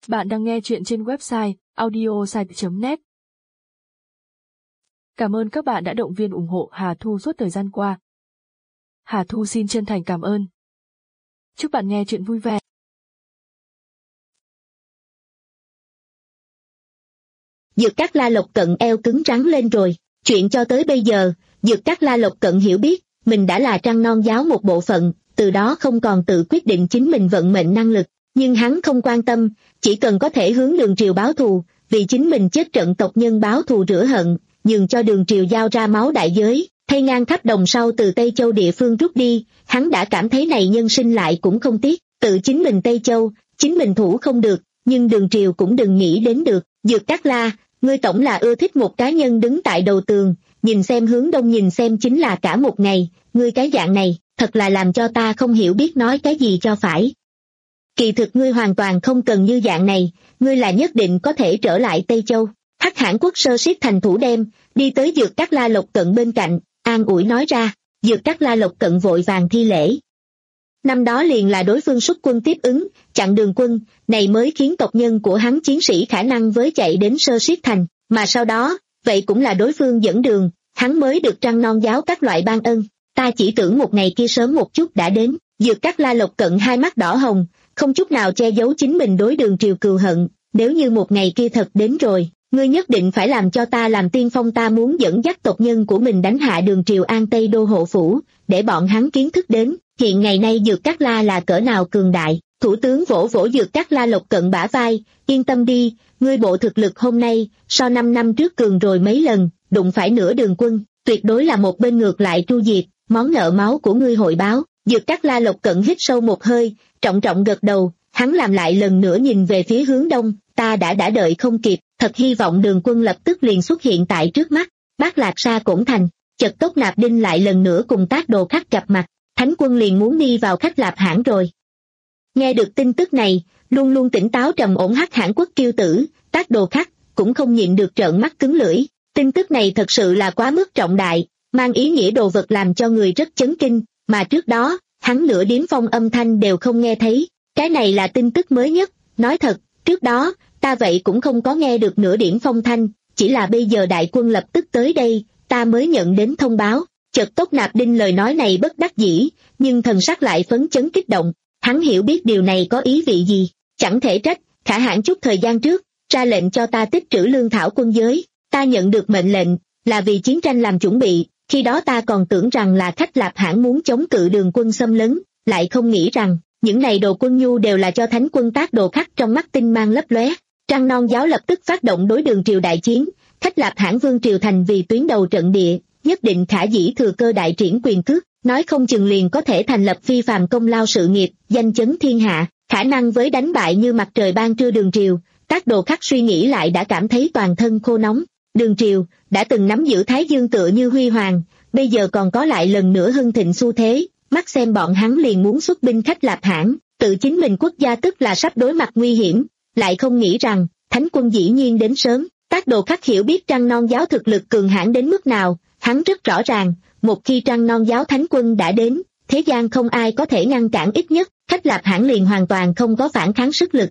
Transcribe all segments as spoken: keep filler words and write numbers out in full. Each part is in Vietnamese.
Bạn đang nghe chuyện trên website audiosite chấm net. Cảm ơn các bạn đã động viên ủng hộ Hà Thu suốt thời gian qua. Hà Thu xin chân thành cảm ơn. Chúc bạn nghe chuyện vui vẻ. Dược Cát La Lộc Cận eo cứng rắn lên rồi. Chuyện cho tới bây giờ, Dược Cát La Lộc Cận hiểu biết, mình đã là Trăng Non giáo một bộ phận, từ đó không còn tự quyết định chính mình vận mệnh năng lực. Nhưng hắn không quan tâm, chỉ cần có thể hướng Đường Triều báo thù, vì chính mình chết trận tộc nhân báo thù rửa hận, nhường cho Đường Triều giao ra máu đại giới, thay ngang khắp đồng sau từ Tây Châu địa phương rút đi, hắn đã cảm thấy này nhân sinh lại cũng không tiếc, tự chính mình Tây Châu, chính mình thủ không được, nhưng Đường Triều cũng đừng nghĩ đến được. Dược Cát La, ngươi tổng là ưa thích một cá nhân đứng tại đầu tường, nhìn xem hướng đông nhìn xem chính là cả một ngày, ngươi cái dạng này, thật là làm cho ta không hiểu biết nói cái gì cho phải. Kỳ thực ngươi hoàn toàn không cần như dạng này, ngươi là nhất định có thể trở lại Tây Châu. Hắc Hãn Quốc sơ siết thành thủ đem, đi tới Dược Cát La Lộc Cận bên cạnh, an ủi nói ra. Dược Cát La Lộc Cận vội vàng thi lễ. Năm đó liền là đối phương xuất quân tiếp ứng, chặn đường quân, này mới khiến tộc nhân của hắn chiến sĩ khả năng với chạy đến sơ siết thành, mà sau đó, vậy cũng là đối phương dẫn đường, hắn mới được Trăng Non giáo các loại ban ân. Ta chỉ tưởng một ngày kia sớm một chút đã đến. Dược Cát La Lộc Cận hai mắt đỏ hồng, không chút nào che giấu chính mình đối Đường Triều cừu hận, nếu như một ngày kia thật đến rồi, ngươi nhất định phải làm cho ta làm tiên phong, ta muốn dẫn dắt tộc nhân của mình đánh hạ Đường Triều an Tây đô hộ phủ, để bọn hắn kiến thức đến, hiện ngày nay Dược Cát La là cỡ nào cường đại. Thủ tướng vỗ vỗ Dược Cát La Lộc Cận bả vai, yên tâm đi, ngươi bộ thực lực hôm nay, so năm năm trước cường rồi mấy lần, đụng phải nửa đường quân, tuyệt đối là một bên ngược lại tru diệt, món nợ máu của ngươi hội báo. Dược Cát La Lộc Cận hít sâu một hơi, trọng trọng gật đầu, hắn làm lại lần nữa nhìn về phía hướng đông, ta đã đã đợi không kịp, thật hy vọng đường quân lập tức liền xuất hiện tại trước mắt. Bác Lạc Sa Cổn Thành, chợt Tốc Nạp Đinh lại lần nữa cùng Tác Đồ Khắc gặp mặt, Thánh quân liền muốn đi vào Khách Lạp Hãn rồi. Nghe được tin tức này, luôn luôn tỉnh táo trầm ổn Hắc Hãn Quốc kiêu tử, Tác Đồ Khắc, cũng không nhịn được trợn mắt cứng lưỡi. Tin tức này thật sự là quá mức trọng đại, mang ý nghĩa đồ vật làm cho người rất chấn kinh, mà trước đó, hắn nửa điếm phong âm thanh đều không nghe thấy, cái này là tin tức mới nhất. Nói thật, trước đó, ta vậy cũng không có nghe được nửa điểm phong thanh, chỉ là bây giờ đại quân lập tức tới đây, ta mới nhận đến thông báo. Chợt Tốc Nạp Đinh lời nói này bất đắc dĩ, nhưng thần sắc lại phấn chấn kích động, hắn hiểu biết điều này có ý vị gì, chẳng thể trách, Khả Hãn chút thời gian trước, ra lệnh cho ta tích trữ lương thảo quân giới, ta nhận được mệnh lệnh, là vì chiến tranh làm chuẩn bị. Khi đó ta còn tưởng rằng là Khách Lạp Hãn muốn chống cự đường quân xâm lấn, lại không nghĩ rằng, những này đồ quân nhu đều là cho Thánh quân Tác Đồ Khắc. Trong mắt tinh mang lấp lóe, Trăng Non giáo lập tức phát động đối Đường Triều đại chiến, Khách Lạp Hãn Vương Triều thành vì tuyến đầu trận địa, nhất định khả dĩ thừa cơ đại triển quyền cước, nói không chừng liền có thể thành lập phi phàm công lao sự nghiệp, danh chấn thiên hạ, khả năng với đánh bại như mặt trời ban trưa Đường Triều. Tác Đồ Khắc suy nghĩ lại đã cảm thấy toàn thân khô nóng. Đường Triều đã từng nắm giữ Thái Dương tựa như huy hoàng, bây giờ còn có lại lần nữa hưng thịnh xu thế, mắt xem bọn hắn liền muốn xuất binh Khách Lạp Hãn, tự chính mình quốc gia tức là sắp đối mặt nguy hiểm, lại không nghĩ rằng Thánh quân dĩ nhiên đến sớm. Tác Đồ Khắc hiểu biết Trăng Non giáo thực lực cường hãn đến mức nào, hắn rất rõ ràng, một khi Trăng Non giáo Thánh quân đã đến, thế gian không ai có thể ngăn cản, ít nhất Khách Lạp Hãn liền hoàn toàn không có phản kháng sức lực.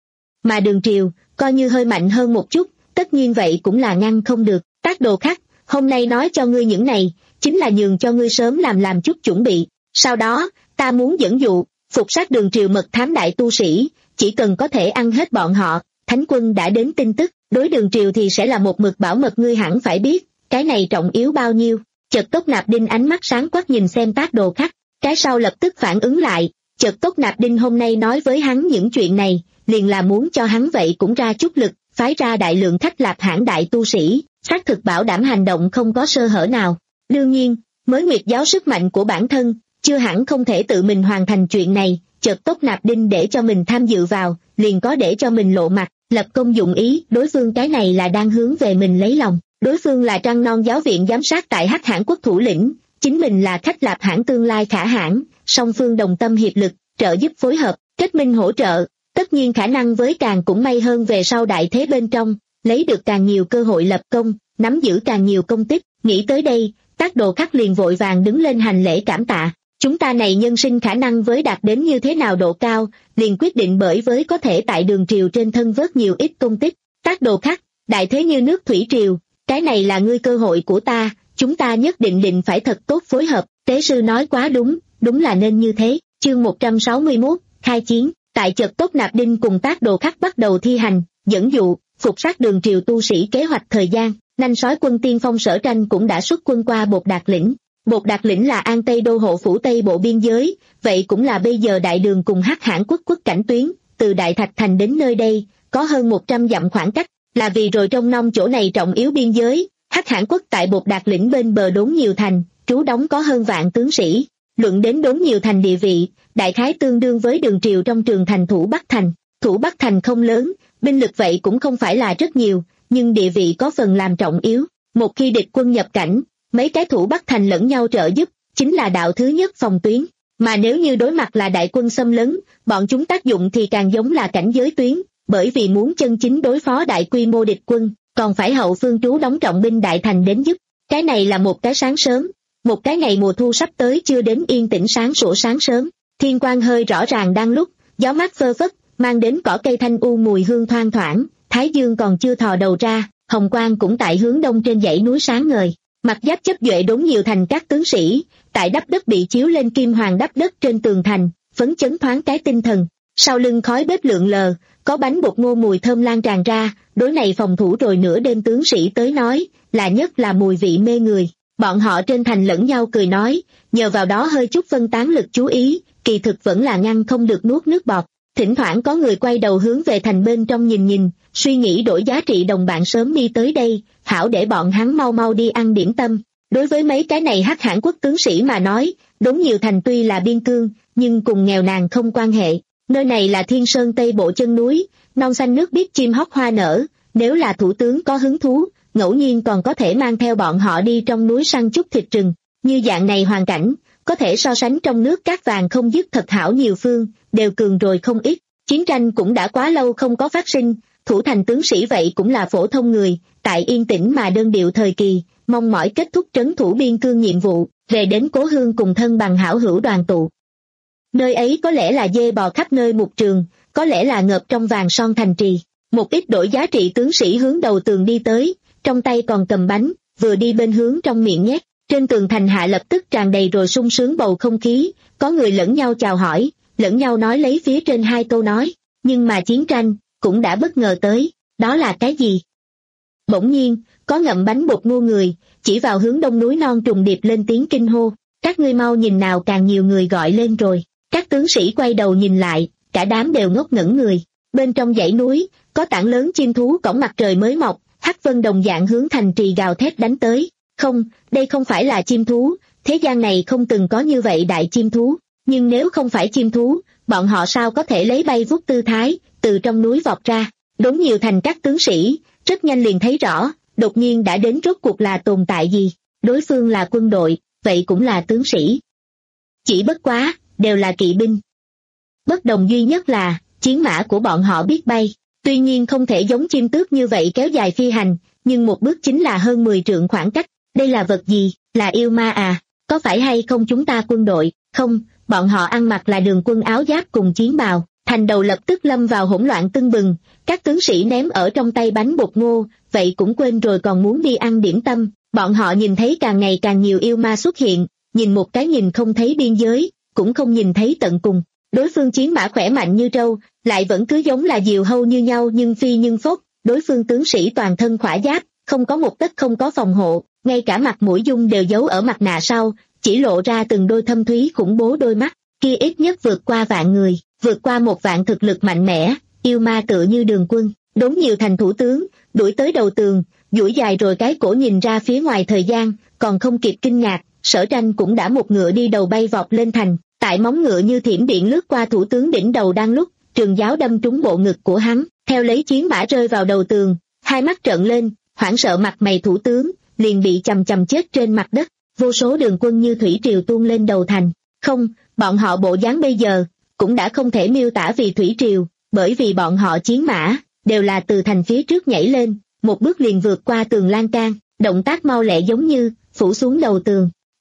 Mà Đường Triều coi như hơi mạnh hơn một chút, tất nhiên vậy cũng là ngăn không được. Tác Đồ Khắc, hôm nay nói cho ngươi những này, chính là nhường cho ngươi sớm làm làm chút chuẩn bị. Sau đó, ta muốn dẫn dụ, phục sát Đường Triều mật thám đại tu sĩ, chỉ cần có thể ăn hết bọn họ, Thánh quân đã đến tin tức, đối Đường Triều thì sẽ là một mực bảo mật, ngươi hẳn phải biết, cái này trọng yếu bao nhiêu. Chợt Tốc Nạp Đinh ánh mắt sáng quắc nhìn xem Tác Đồ Khắc, cái sau lập tức phản ứng lại, chợt Tốc Nạp Đinh hôm nay nói với hắn những chuyện này, liền là muốn cho hắn vậy cũng ra chút lực, phái ra đại lượng Khách Lạp Hãn đại tu sĩ, xác thực bảo đảm hành động không có sơ hở nào. Đương nhiên, mới Nguyệt giáo sức mạnh của bản thân, chưa hẳn không thể tự mình hoàn thành chuyện này, chợt Tốc Nạp Đinh để cho mình tham dự vào, liền có để cho mình lộ mặt, lập công dụng ý, đối phương cái này là đang hướng về mình lấy lòng, đối phương là Trăng Non giáo viện giám sát tại Hắc Hãn Quốc thủ lĩnh, chính mình là Khách Lạp Hãn tương lai Khả Hãn, song phương đồng tâm hiệp lực, trợ giúp phối hợp, kết minh hỗ trợ, tất nhiên khả năng với càng cũng may hơn về sau đại thế bên trong, lấy được càng nhiều cơ hội lập công, nắm giữ càng nhiều công tích. Nghĩ tới đây, Tác Đồ Khắc liền vội vàng đứng lên hành lễ cảm tạ. Chúng ta này nhân sinh khả năng với đạt đến như thế nào độ cao, liền quyết định bởi với có thể tại đường triều trên thân vớt nhiều ít công tích. Tác Đồ Khắc, đại thế như nước thủy triều, cái này là ngươi cơ hội của ta, chúng ta nhất định định phải thật tốt phối hợp. Tế sư nói quá đúng, đúng là nên như thế. Chương một trăm sáu mươi mốt, khai chiến. Tại chợt Tốt Nạp Đinh cùng Tác Đồ Khắc bắt đầu thi hành, dẫn dụ, phục sát đường triều tu sĩ kế hoạch thời gian, nanh sói quân tiên phong Sở Tranh cũng đã xuất quân qua Bột Đạt Lĩnh. Bột Đạt Lĩnh là An Tây đô hộ phủ Tây bộ biên giới, vậy cũng là bây giờ đại đường cùng Hắc Hãn quốc quốc cảnh tuyến, từ Đại Thạch Thành đến nơi đây, có hơn một trăm dặm khoảng cách, là vì rồi trong nông chỗ này trọng yếu biên giới, Hắc Hãn quốc tại Bột Đạt Lĩnh bên bờ Đốn Nhiều Thành, trú đóng có hơn vạn tướng sĩ. Luận đến Đốn Nhiều Thành địa vị, đại khái tương đương với đường triều trong trường thành Thủ Bắc Thành. Thủ Bắc Thành không lớn, binh lực vậy cũng không phải là rất nhiều, nhưng địa vị có phần làm trọng yếu. Một khi địch quân nhập cảnh, mấy cái Thủ Bắc Thành lẫn nhau trợ giúp, chính là đạo thứ nhất phòng tuyến. Mà nếu như đối mặt là đại quân xâm lấn, bọn chúng tác dụng thì càng giống là cảnh giới tuyến, bởi vì muốn chân chính đối phó đại quy mô địch quân, còn phải hậu phương trú đóng trọng binh đại thành đến giúp. Cái này là một cái sáng sớm, một cái ngày mùa thu sắp tới chưa đến yên tĩnh sáng sủa sáng sớm, thiên quang hơi rõ ràng đang lúc, gió mát phơ phất, mang đến cỏ cây thanh u mùi hương thoang thoảng, thái dương còn chưa thò đầu ra, hồng quang cũng tại hướng đông trên dãy núi sáng ngời. Mặt giáp chấp duệ Đốn Nhiều Thành các tướng sĩ, tại đắp đất bị chiếu lên kim hoàng đắp đất trên tường thành, phấn chấn thoáng cái tinh thần. Sau lưng khói bếp lượn lờ, có bánh bột ngô mùi thơm lan tràn ra, đối này phòng thủ rồi nửa đêm tướng sĩ tới nói, là nhất là mùi vị mê người. Bọn họ trên thành lẫn nhau cười nói, nhờ vào đó hơi chút phân tán lực chú ý, kỳ thực vẫn là ngăn không được nuốt nước bọt. Thỉnh thoảng có người quay đầu hướng về thành bên trong nhìn nhìn, suy nghĩ đổi giá trị đồng bạn sớm đi tới đây, hảo để bọn hắn mau mau đi ăn điểm tâm. Đối với mấy cái này Hắc Hãn quốc tướng sĩ mà nói, Đốn Nhiều Thành tuy là biên cương, nhưng cùng nghèo nàn không quan hệ. Nơi này là thiên sơn tây bộ chân núi, non xanh nước biếc chim hót hoa nở, nếu là thủ tướng có hứng thú, ngẫu nhiên còn có thể mang theo bọn họ đi trong núi săn chút thịt rừng. Như dạng này hoàn cảnh, có thể so sánh trong nước cát vàng không dứt thật hảo nhiều phương, đều cường rồi không ít. Chiến tranh cũng đã quá lâu không có phát sinh, thủ thành tướng sĩ vậy cũng là phổ thông người, tại yên tĩnh mà đơn điệu thời kỳ, mong mỏi kết thúc trấn thủ biên cương nhiệm vụ, về đến cố hương cùng thân bằng hảo hữu đoàn tụ. Nơi ấy có lẽ là dê bò khắp nơi mục trường, có lẽ là ngợp trong vàng son thành trì. Một ít đổi giá trị tướng sĩ hướng đầu tường đi tới, trong tay còn cầm bánh, vừa đi bên hướng trong miệng nhét. Trên tường thành hạ lập tức tràn đầy rồi sung sướng bầu không khí, có người lẫn nhau chào hỏi, lẫn nhau nói lấy phía trên hai câu nói, nhưng mà chiến tranh cũng đã bất ngờ tới, đó là cái gì? Bỗng nhiên, có ngậm bánh bột ngô người, chỉ vào hướng đông núi non trùng điệp lên tiếng kinh hô, các ngươi mau nhìn nào, càng nhiều người gọi lên rồi. Các tướng sĩ quay đầu nhìn lại, cả đám đều ngốc ngẩn người. Bên trong dãy núi, có tảng lớn chim thú cõng mặt trời mới mọc, hắc vân đồng dạng hướng thành trì gào thét đánh tới. Không, đây không phải là chim thú, thế gian này không từng có như vậy đại chim thú. Nhưng nếu không phải chim thú, bọn họ sao có thể lấy bay vút tư thái, từ trong núi vọt ra. Đốn Nhiều Thành các tướng sĩ, rất nhanh liền thấy rõ, đột nhiên đã đến rốt cuộc là tồn tại gì. Đối phương là quân đội, vậy cũng là tướng sĩ. Chỉ bất quá, đều là kỵ binh. Bất đồng duy nhất là, chiến mã của bọn họ biết bay. Tuy nhiên không thể giống chim tước như vậy kéo dài phi hành, nhưng một bước chính là hơn mười trượng khoảng cách. Đây là vật gì? Là yêu ma à? Có phải hay không chúng ta quân đội? Không, bọn họ ăn mặc là đường quân áo giáp cùng chiến bào. Thành đầu lập tức lâm vào hỗn loạn tưng bừng, các tướng sĩ ném ở trong tay bánh bột ngô, vậy cũng quên rồi còn muốn đi ăn điểm tâm. Bọn họ nhìn thấy càng ngày càng nhiều yêu ma xuất hiện, nhìn một cái nhìn không thấy biên giới, cũng không nhìn thấy tận cùng. Đối phương chiến mã khỏe mạnh như trâu, lại vẫn cứ giống là diều hâu như nhau nhưng phi nhưng phốc. Đối phương tướng sĩ toàn thân khỏa giáp, không có một tấc không có phòng hộ, ngay cả mặt mũi dung đều giấu ở mặt nạ sau, chỉ lộ ra từng đôi thâm thúy khủng bố đôi mắt, kia ít nhất vượt qua vạn người, vượt qua một vạn thực lực mạnh mẽ, yêu ma tựa như đường quân. Đốn Nhiều Thành thủ tướng, đuổi tới đầu tường, duỗi dài rồi cái cổ nhìn ra phía ngoài thời gian, còn không kịp kinh ngạc, Sở Tranh cũng đã một ngựa đi đầu bay vọt lên thành, tại móng ngựa như thiểm điện lướt qua thủ tướng đỉnh đầu đang lúc, trường giáo đâm trúng bộ ngực của hắn, theo lấy chiến mã rơi vào đầu tường, hai mắt trợn lên, hoảng sợ mặt mày thủ tướng, liền bị chầm chầm chết trên mặt đất, vô số đường quân như thủy triều tuôn lên đầu thành. Không, bọn họ bộ dáng bây giờ, cũng đã không thể miêu tả vì thủy triều, bởi vì bọn họ chiến mã, đều là từ thành phía trước nhảy lên, một bước liền vượt qua tường lan can, động tác mau lẹ giống như, phủ xuống đầu tường.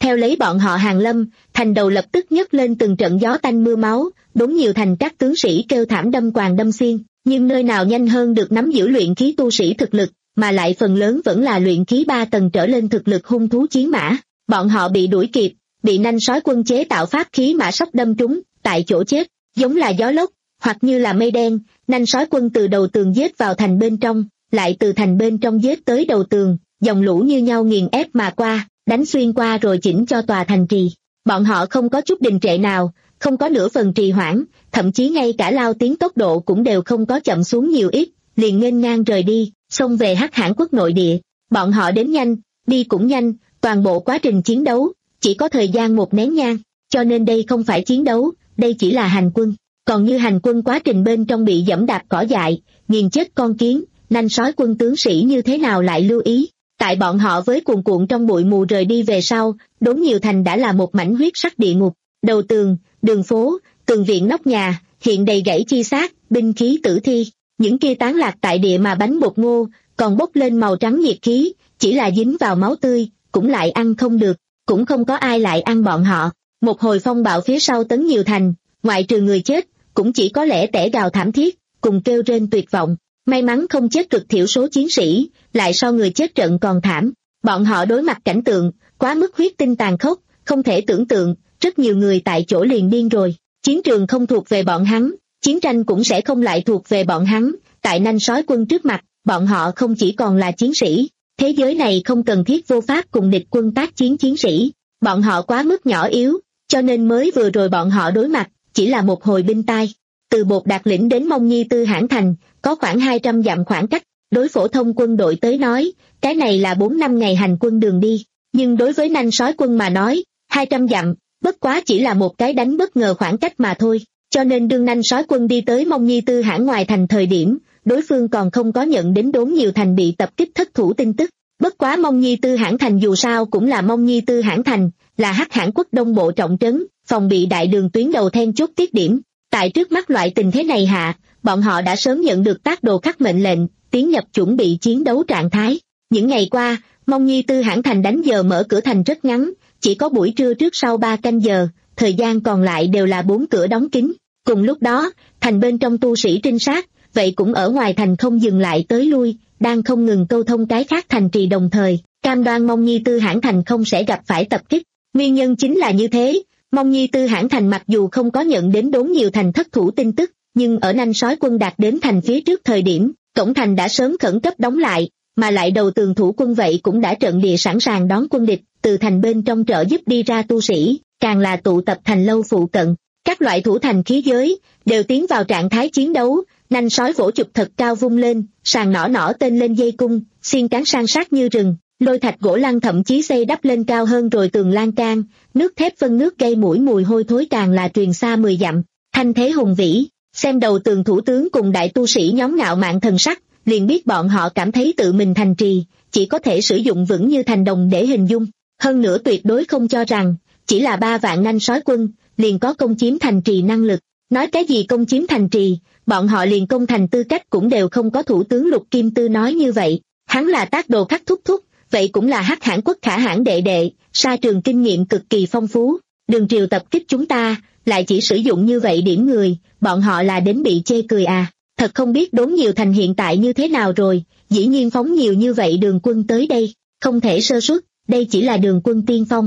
Theo lấy bọn họ hàng lâm, thành đầu lập tức nhấc lên từng trận gió tanh mưa máu, đốn nhiều thành các tướng sĩ kêu thảm đâm quàng đâm xiên, nhưng nơi nào nhanh hơn được nắm giữ luyện khí tu sĩ thực lực, mà lại phần lớn vẫn là luyện khí ba tầng trở lên thực lực hung thú chiến mã. Bọn họ bị đuổi kịp, bị nanh sói quân chế tạo pháp khí mã sóc đâm trúng, tại chỗ chết, giống là gió lốc, hoặc như là mây đen. Nanh sói quân từ đầu tường giết vào thành bên trong, lại từ thành bên trong giết tới đầu tường, dòng lũ như nhau nghiền ép mà qua, đánh xuyên qua rồi chỉnh cho tòa thành trì. Bọn họ không có chút đình trệ nào, không có nửa phần trì hoãn, thậm chí ngay cả lao tiến tốc độ cũng đều không có chậm xuống nhiều ít, liền nghênh ngang rời đi, xông về Hắc Hãn quốc nội địa. Bọn họ đến nhanh, đi cũng nhanh, toàn bộ quá trình chiến đấu chỉ có thời gian một nén nhang, cho nên đây không phải chiến đấu, đây chỉ là hành quân. Còn như hành quân quá trình bên trong bị dẫm đạp cỏ dại, nghiền chết con kiến, nanh sói quân tướng sĩ như thế nào lại lưu ý. Tại bọn họ với cuồn cuộn trong bụi mù rời đi về sau, đốn nhiều thành đã là một mảnh huyết sắc địa ngục, đầu tường, đường phố, tường viện nóc nhà, hiện đầy gãy chi xác, binh khí tử thi, những kia tán lạc tại địa mà bánh bột ngô, còn bốc lên màu trắng nhiệt khí, chỉ là dính vào máu tươi, cũng lại ăn không được, cũng không có ai lại ăn bọn họ. Một hồi phong bạo phía sau tấn nhiều thành, ngoại trừ người chết, cũng chỉ có lẽ tẻ gào thảm thiết, cùng kêu rên tuyệt vọng. May mắn không chết cực thiểu số chiến sĩ, lại so người chết trận còn thảm. Bọn họ đối mặt cảnh tượng, quá mức huyết tinh tàn khốc, không thể tưởng tượng, rất nhiều người tại chỗ liền điên rồi. Chiến trường không thuộc về bọn hắn, chiến tranh cũng sẽ không lại thuộc về bọn hắn. Tại nanh sói quân trước mặt, bọn họ không chỉ còn là chiến sĩ. Thế giới này không cần thiết vô pháp cùng địch quân tác chiến chiến sĩ. Bọn họ quá mức nhỏ yếu, cho nên mới vừa rồi bọn họ đối mặt, chỉ là một hồi binh tai. Từ Bột Đạt lĩnh đến Mông Nhi Tư Hãn thành, có khoảng hai trăm dặm khoảng cách, đối phổ thông quân đội tới nói, cái này là bốn năm ngày hành quân đường đi, nhưng đối với nanh sói quân mà nói, hai trăm dặm, bất quá chỉ là một cái đánh bất ngờ khoảng cách mà thôi, cho nên đương nanh sói quân đi tới Mông Nhi Tư Hãn ngoài thành thời điểm, đối phương còn không có nhận đến đốn nhiều thành bị tập kích thất thủ tin tức. Bất quá Mông Nhi Tư Hãn thành dù sao cũng là Mông Nhi Tư Hãn thành, là Hắc Hãn quốc đông bộ trọng trấn, phòng bị đại đường tuyến đầu then chốt tiết điểm. Tại trước mắt loại tình thế này hạ, bọn họ đã sớm nhận được tác đồ khắc mệnh lệnh, tiến nhập chuẩn bị chiến đấu trạng thái. Những ngày qua, Mông Nhi Tư Hãn thành đánh giờ mở cửa thành rất ngắn, chỉ có buổi trưa trước sau ba canh giờ, thời gian còn lại đều là bốn cửa đóng kín. Cùng lúc đó, thành bên trong tu sĩ trinh sát, vậy cũng ở ngoài thành không dừng lại tới lui, đang không ngừng câu thông cái khác thành trì đồng thời, cam đoan Mông Nhi Tư Hãn thành không sẽ gặp phải tập kích. Nguyên nhân chính là như thế. Mông Nhi Tư Hãn thành mặc dù không có nhận đến đốn nhiều thành thất thủ tin tức, nhưng ở nanh sói quân đạt đến thành phía trước thời điểm, cổng thành đã sớm khẩn cấp đóng lại, mà lại đầu tường thủ quân vậy cũng đã trận địa sẵn sàng đón quân địch, từ thành bên trong trợ giúp đi ra tu sĩ, càng là tụ tập thành lâu phụ cận. Các loại thủ thành khí giới, đều tiến vào trạng thái chiến đấu, nanh sói vỗ chụp thật cao vung lên, sàn nỏ nỏ tên lên dây cung, xiên cán san sát như rừng. Lôi thạch gỗ lăng thậm chí xây đắp lên cao hơn rồi tường lan can, nước thép phân nước gây mũi mùi hôi thối càng là truyền xa mười dặm, thanh thế hùng vĩ. Xem đầu tường thủ tướng cùng đại tu sĩ nhóm ngạo mạn thần sắc, liền biết bọn họ cảm thấy tự mình thành trì, chỉ có thể sử dụng vững như thành đồng để hình dung. Hơn nữa tuyệt đối không cho rằng, chỉ là ba vạn nanh sói quân, liền có công chiếm thành trì năng lực. Nói cái gì công chiếm thành trì, bọn họ liền công thành tư cách cũng đều không có. Thủ tướng Lục Kim Tư nói như vậy, hắn là tác đồ khắc thúc thúc, vậy cũng là Hắc Hãn quốc khả hãn đệ đệ, sa trường kinh nghiệm cực kỳ phong phú. Đường triều tập kích chúng ta, lại chỉ sử dụng như vậy điểm người, bọn họ là đến bị chê cười à. Thật không biết đốn nhiều thành hiện tại như thế nào rồi, dĩ nhiên phóng nhiều như vậy đường quân tới đây, không thể sơ suất, đây chỉ là đường quân tiên phong.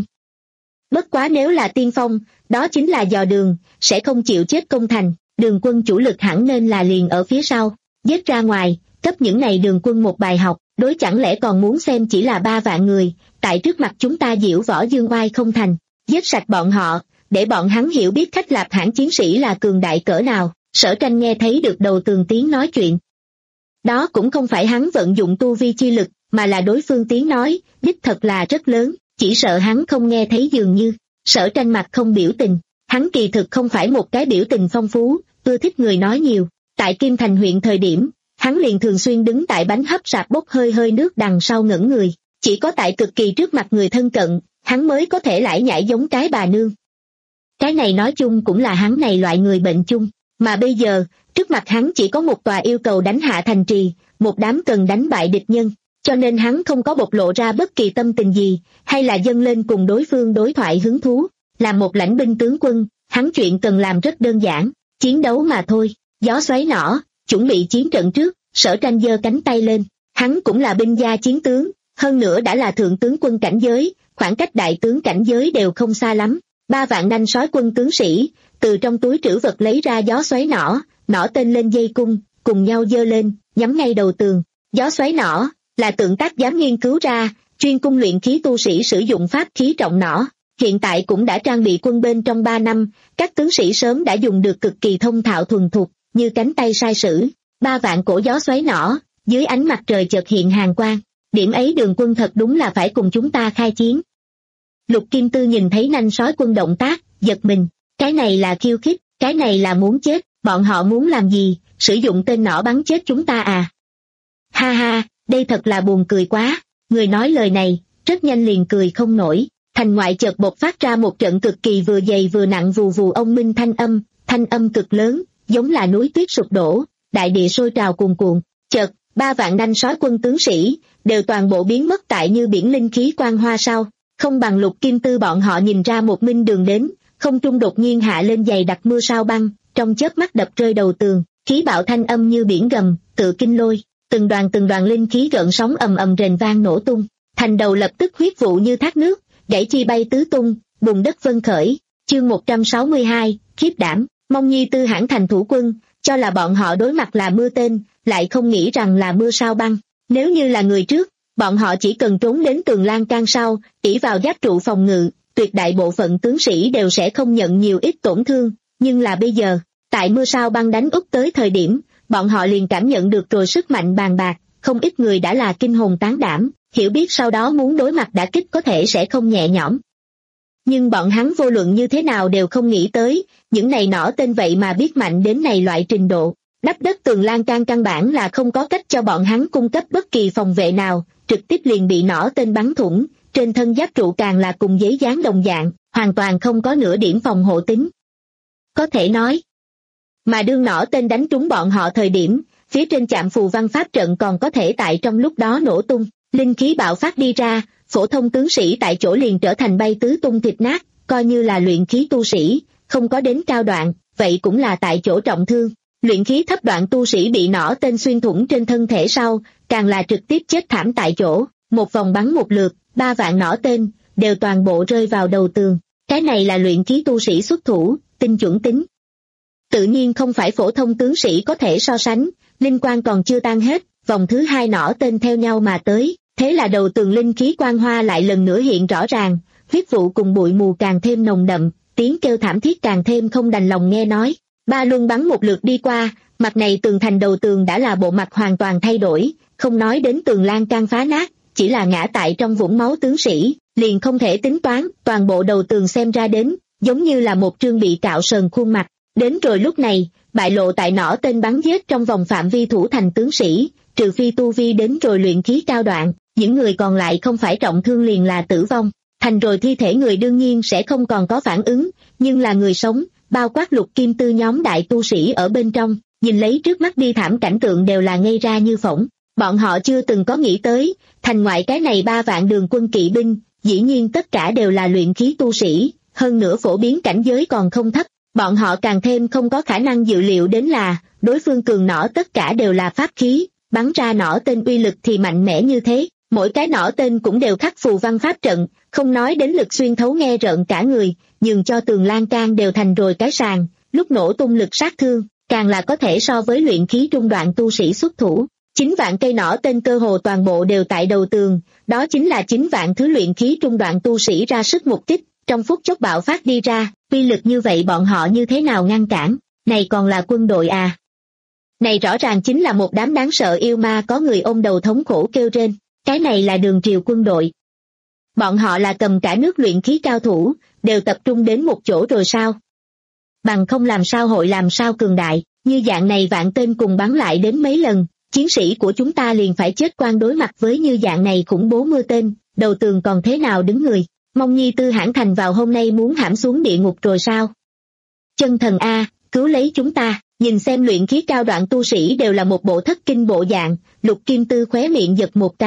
Bất quá nếu là tiên phong, đó chính là dò đường, sẽ không chịu chết công thành, đường quân chủ lực hẳn nên là liền ở phía sau, giết ra ngoài, cấp những này đường quân một bài học. Đối chẳng lẽ còn muốn xem chỉ là ba vạn người, tại trước mặt chúng ta diễu võ dương oai không thành, giết sạch bọn họ, để bọn hắn hiểu biết khách Lạp Hãn chiến sĩ là cường đại cỡ nào. Sở Tranh nghe thấy được đầu tường tiếng nói chuyện. Đó cũng không phải hắn vận dụng tu vi chi lực, mà là đối phương tiếng nói, đích thật là rất lớn, chỉ sợ hắn không nghe thấy dường như. Sở Tranh mặt không biểu tình, hắn kỳ thực không phải một cái biểu tình phong phú, ưa thích người nói nhiều. Tại Kim Thành huyện thời điểm, hắn liền thường xuyên đứng tại bánh hấp rạp bốc hơi hơi nước đằng sau ngẩn người, chỉ có tại cực kỳ trước mặt người thân cận, hắn mới có thể lải nhải giống cái bà nương. Cái này nói chung cũng là hắn này loại người bệnh chung, mà bây giờ, trước mặt hắn chỉ có một tòa yêu cầu đánh hạ thành trì, một đám cần đánh bại địch nhân, cho nên hắn không có bộc lộ ra bất kỳ tâm tình gì, hay là dâng lên cùng đối phương đối thoại hứng thú. Làm một lãnh binh tướng quân, hắn chuyện cần làm rất đơn giản, chiến đấu mà thôi. Gió xoáy nỏ, chuẩn bị chiến trận trước, Sở Tranh giơ cánh tay lên. Hắn cũng là binh gia chiến tướng, hơn nữa đã là thượng tướng quân cảnh giới, khoảng cách đại tướng cảnh giới đều không xa lắm. Ba vạn nanh sói quân tướng sĩ, từ trong túi trữ vật lấy ra gió xoáy nỏ, nỏ tên lên dây cung, cùng nhau giơ lên, nhắm ngay đầu tường. Gió xoáy nỏ là tượng tác dám nghiên cứu ra, chuyên cung luyện khí tu sĩ sử dụng pháp khí trọng nỏ. Hiện tại cũng đã trang bị quân bên trong ba năm, các tướng sĩ sớm đã dùng được cực kỳ thông thạo thuần thục, như cánh tay sai sử. Ba vạn cổ gió xoáy nỏ, dưới ánh mặt trời chợt hiện hàn quang. Điểm ấy Đường quân thật đúng là phải cùng chúng ta khai chiến. Lục Kim Tư nhìn thấy nanh sói quân động tác, giật mình. Cái này là khiêu khích, cái này là muốn chết, bọn họ muốn làm gì, sử dụng tên nỏ bắn chết chúng ta à? Ha ha, đây thật là buồn cười quá. Người nói lời này, rất nhanh liền cười không nổi. Thành ngoại chợt bộc phát ra một trận cực kỳ vừa dày vừa nặng vù vù ông minh thanh âm, thanh âm cực lớn, giống là núi tuyết sụp đổ, đại địa sôi trào cuồn cuộn. Chợt, ba vạn nanh sói quân tướng sĩ, đều toàn bộ biến mất tại như biển linh khí quang hoa sau. Không bằng Lục Kim Tư bọn họ nhìn ra một minh đường đến, không trung đột nhiên hạ lên dày đặc mưa sao băng, trong chớp mắt đập rơi đầu tường, khí bạo thanh âm như biển gầm, tự kinh lôi, từng đoàn từng đoàn linh khí gợn sóng ầm ầm rền vang nổ tung, thành đầu lập tức huyết vụ như thác nước, gãy chi bay tứ tung, bùn đất vân khởi. Chương một trăm sáu mươi hai, khiếp đảm. Mông Nhi Tư hãn thành thủ quân, cho là bọn họ đối mặt là mưa tên, lại không nghĩ rằng là mưa sao băng. Nếu như là người trước, bọn họ chỉ cần trốn đến tường lan can sau, ỷ vào giáp trụ phòng ngự, tuyệt đại bộ phận tướng sĩ đều sẽ không nhận nhiều ít tổn thương. Nhưng là bây giờ, tại mưa sao băng đánh úp tới thời điểm, bọn họ liền cảm nhận được rồi sức mạnh bàn bạc, không ít người đã là kinh hồn tán đảm, hiểu biết sau đó muốn đối mặt đả kích có thể sẽ không nhẹ nhõm. Nhưng bọn hắn vô luận như thế nào đều không nghĩ tới, những này nỏ tên vậy mà biết mạnh đến này loại trình độ. Đắp đất tường lan can căn bản là không có cách cho bọn hắn cung cấp bất kỳ phòng vệ nào, trực tiếp liền bị nỏ tên bắn thủng, trên thân giáp trụ càng là cùng giấy dán đồng dạng, hoàn toàn không có nửa điểm phòng hộ tính. Có thể nói, mà đương nỏ tên đánh trúng bọn họ thời điểm, phía trên chạm phù văn pháp trận còn có thể tại trong lúc đó nổ tung, linh khí bạo phát đi ra, phổ thông tướng sĩ tại chỗ liền trở thành bay tứ tung thịt nát, coi như là luyện khí tu sĩ, không có đến cao đoạn, vậy cũng là tại chỗ trọng thương. Luyện khí thấp đoạn tu sĩ bị nỏ tên xuyên thủng trên thân thể sau, càng là trực tiếp chết thảm tại chỗ. Một vòng bắn một lượt, ba vạn nỏ tên, đều toàn bộ rơi vào đầu tường. Cái này là luyện khí tu sĩ xuất thủ, tinh chuẩn tính. Tự nhiên không phải phổ thông tướng sĩ có thể so sánh, linh quang còn chưa tan hết, vòng thứ hai nỏ tên theo nhau mà tới, thế là đầu tường linh khí quang hoa lại lần nữa hiện rõ ràng, huyết vụ cùng bụi mù càng thêm nồng đậm, tiếng kêu thảm thiết càng thêm không đành lòng nghe nói. Ba luân bắn một lượt đi qua, mặt này tường thành đầu tường đã là bộ mặt hoàn toàn thay đổi, không nói đến tường lan can phá nát, chỉ là ngã tại trong vũng máu tướng sĩ, liền không thể tính toán, toàn bộ đầu tường xem ra đến, giống như là một trương bị cạo sờn khuôn mặt. Đến rồi lúc này, bại lộ tại nỏ tên bắn giết trong vòng phạm vi thủ thành tướng sĩ, trừ phi tu vi đến rồi luyện khí cao đoạn, những người còn lại không phải trọng thương liền là tử vong. Thành rồi thi thể người đương nhiên sẽ không còn có phản ứng, nhưng là người sống, bao quát Lục Kim Tư nhóm đại tu sĩ ở bên trong, nhìn lấy trước mắt bi thảm cảnh tượng đều là ngây ra như phỗng. Bọn họ chưa từng có nghĩ tới, thành ngoại cái này ba vạn đường quân kỵ binh, dĩ nhiên tất cả đều là luyện khí tu sĩ, hơn nữa phổ biến cảnh giới còn không thấp. Bọn họ càng thêm không có khả năng dự liệu đến là, đối phương cường nỏ tất cả đều là pháp khí, bắn ra nỏ tên uy lực thì mạnh mẽ như thế, mỗi cái nỏ tên cũng đều khắc phù văn pháp trận, không nói đến lực xuyên thấu nghe rợn cả người, nhường cho tường lan can đều thành rồi cái sàng, lúc nổ tung lực sát thương, càng là có thể so với luyện khí trung đoạn tu sĩ xuất thủ. Chín vạn cây nỏ tên cơ hồ toàn bộ đều tại đầu tường, đó chính là chín vạn thứ luyện khí trung đoạn tu sĩ ra sức mục kích, trong phút chốc bạo phát đi ra, uy lực như vậy bọn họ như thế nào ngăn cản, này còn là quân đội à. Này rõ ràng chính là một đám đáng sợ yêu ma có người ôm đầu thống khổ kêu rên, cái này là Đường triều quân đội. Bọn họ là cầm cả nước luyện khí cao thủ, đều tập trung đến một chỗ rồi sao? Bằng không làm sao hội làm sao cường đại, như dạng này vạn tên cùng bắn lại đến mấy lần, chiến sĩ của chúng ta liền phải chết quan đối mặt với như dạng này khủng bố mưa tên, đầu tường còn thế nào đứng người. Mông Nhi Tư hãn thành vào hôm nay muốn hãm xuống địa ngục rồi sao? Chân thần A, cứu lấy chúng ta, nhìn xem luyện khí cao đoạn tu sĩ đều là một bộ thất kinh bộ dạng, Lục Kim Tư khóe miệng giật một cái,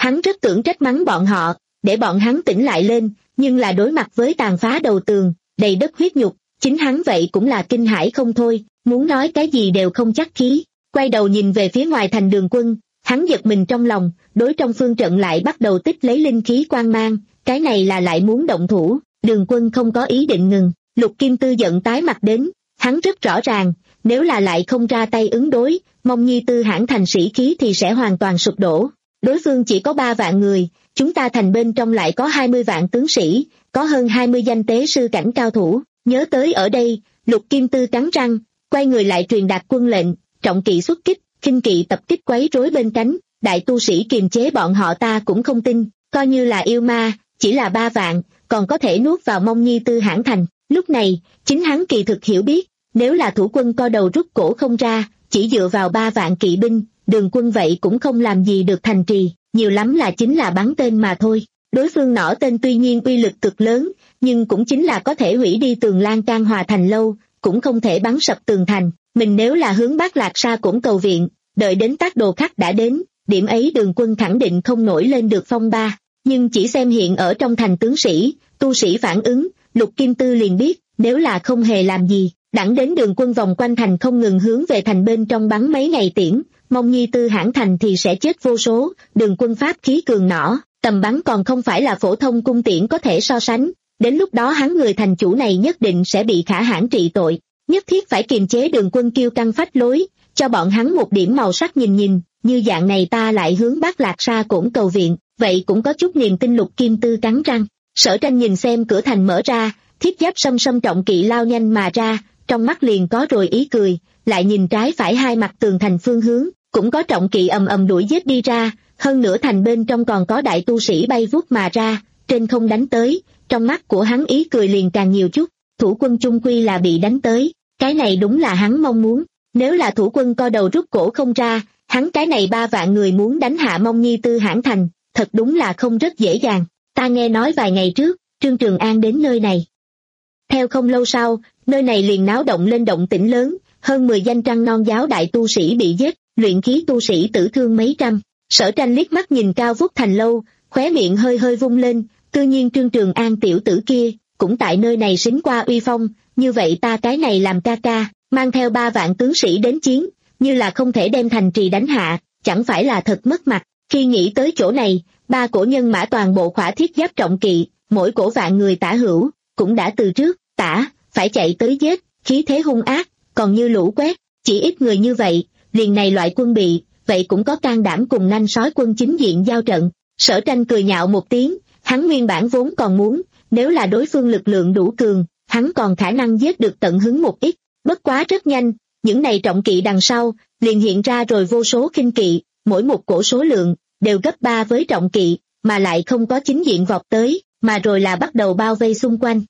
Hắn rất tưởng trách mắng bọn họ, để bọn hắn tỉnh lại lên, nhưng là đối mặt với tàn phá đầu tường, đầy đất huyết nhục, chính hắn vậy cũng là kinh hãi không thôi, muốn nói cái gì đều không chắc khí. Quay đầu nhìn về phía ngoài thành Đường Quân, hắn giật mình trong lòng, đối trong phương trận lại bắt đầu tích lấy linh khí quang mang, cái này là lại muốn động thủ. Đường Quân không có ý định ngừng, Lục Kim Tư giận tái mặt đến, hắn rất rõ ràng, nếu là lại không ra tay ứng đối, Mông Nhi Tư hãn thành sĩ khí thì sẽ hoàn toàn sụp đổ. Đối phương chỉ có ba vạn người, chúng ta thành bên trong lại có hai mươi vạn tướng sĩ, có hơn hai mươi danh tế sư cảnh cao thủ. Nhớ tới ở đây, Lục Kim Tư cắn răng, quay người lại truyền đạt quân lệnh, trọng kỵ xuất kích, khinh kỵ tập kích quấy rối bên cánh, đại tu sĩ kiềm chế bọn họ ta cũng không tin, coi như là yêu ma, chỉ là ba vạn, còn có thể nuốt vào Mông Nhi Tư hãn thành. Lúc này, chính hắn kỳ thực hiểu biết, nếu là thủ quân co đầu rút cổ không ra, chỉ dựa vào ba vạn kỵ binh, Đường Quân vậy cũng không làm gì được thành trì, nhiều lắm là chính là bắn tên mà thôi. Đối phương nỏ tên tuy nhiên uy lực cực lớn, nhưng cũng chính là có thể hủy đi tường lan can hòa thành lâu, cũng không thể bắn sập tường thành. Mình nếu là hướng Bát Lạc Sa cũng cầu viện, đợi đến tác đồ khắc đã đến, điểm ấy Đường Quân khẳng định không nổi lên được phong ba. Nhưng chỉ xem hiện ở trong thành tướng sĩ, tu sĩ phản ứng, Lục Kim Tư liền biết, nếu là không hề làm gì, đẳng đến Đường Quân vòng quanh thành không ngừng hướng về thành bên trong bắn mấy ngày tiễn, Mông Nhi Tư hãn thành thì sẽ chết vô số. Đường Quân pháp khí cường nỏ, tầm bắn còn không phải là phổ thông cung tiễn có thể so sánh, đến lúc đó hắn người thành chủ này nhất định sẽ bị khả hãn trị tội, nhất thiết phải kiềm chế Đường Quân kiêu căng phách lối, cho bọn hắn một điểm màu sắc nhìn nhìn, như dạng này ta lại hướng Bát Lạc Sa cũng cầu viện, vậy cũng có chút niềm tin. Lục Kim Tư cắn răng. Sở Tranh nhìn xem cửa thành mở ra, thiết giáp xâm xâm trọng kỵ lao nhanh mà ra, trong mắt liền có rồi ý cười, lại nhìn trái phải hai mặt tường thành phương hướng, cũng có trọng kỵ ầm ầm đuổi giết đi ra, hơn nữa thành bên trong còn có đại tu sĩ bay vút mà ra, trên không đánh tới, trong mắt của hắn ý cười liền càng nhiều chút, thủ quân chung quy là bị đánh tới, cái này đúng là hắn mong muốn, nếu là thủ quân co đầu rút cổ không ra, hắn cái này ba vạn người muốn đánh hạ Mông Nhi Tư hãn thành, thật đúng là không rất dễ dàng. Ta nghe nói vài ngày trước, Trương Trường An đến nơi này. Theo không lâu sau, nơi này liền náo động lên động tĩnh lớn, hơn mười danh trăng non giáo đại tu sĩ bị giết, luyện khí tu sĩ tử thương mấy trăm. Sở Tranh liếc mắt nhìn cao vút thành lâu, khóe miệng hơi hơi vung lên, tự nhiên Trương Trường An tiểu tử kia, cũng tại nơi này xính qua uy phong, như vậy ta cái này làm ca ca, mang theo ba vạn tướng sĩ đến chiến, như là không thể đem thành trì đánh hạ, chẳng phải là thật mất mặt. Khi nghĩ tới chỗ này, ba cổ nhân mã toàn bộ khỏa thiết giáp trọng kỵ, mỗi cổ vạn người tả hữu, cũng đã từ trước, tả, phải chạy tới giết, khí thế hung ác, còn như lũ quét, chỉ ít người như vậy, liền này loại quân bị, vậy cũng có can đảm cùng nanh sói quân chính diện giao trận. Sở Tranh cười nhạo một tiếng, hắn nguyên bản vốn còn muốn, nếu là đối phương lực lượng đủ cường, hắn còn khả năng giết được tận hứng một ít, bất quá rất nhanh, những này trọng kỵ đằng sau, liền hiện ra rồi vô số khinh kỵ, mỗi một cổ số lượng, đều gấp ba với trọng kỵ, mà lại không có chính diện vọt tới, mà rồi là bắt đầu bao vây xung quanh.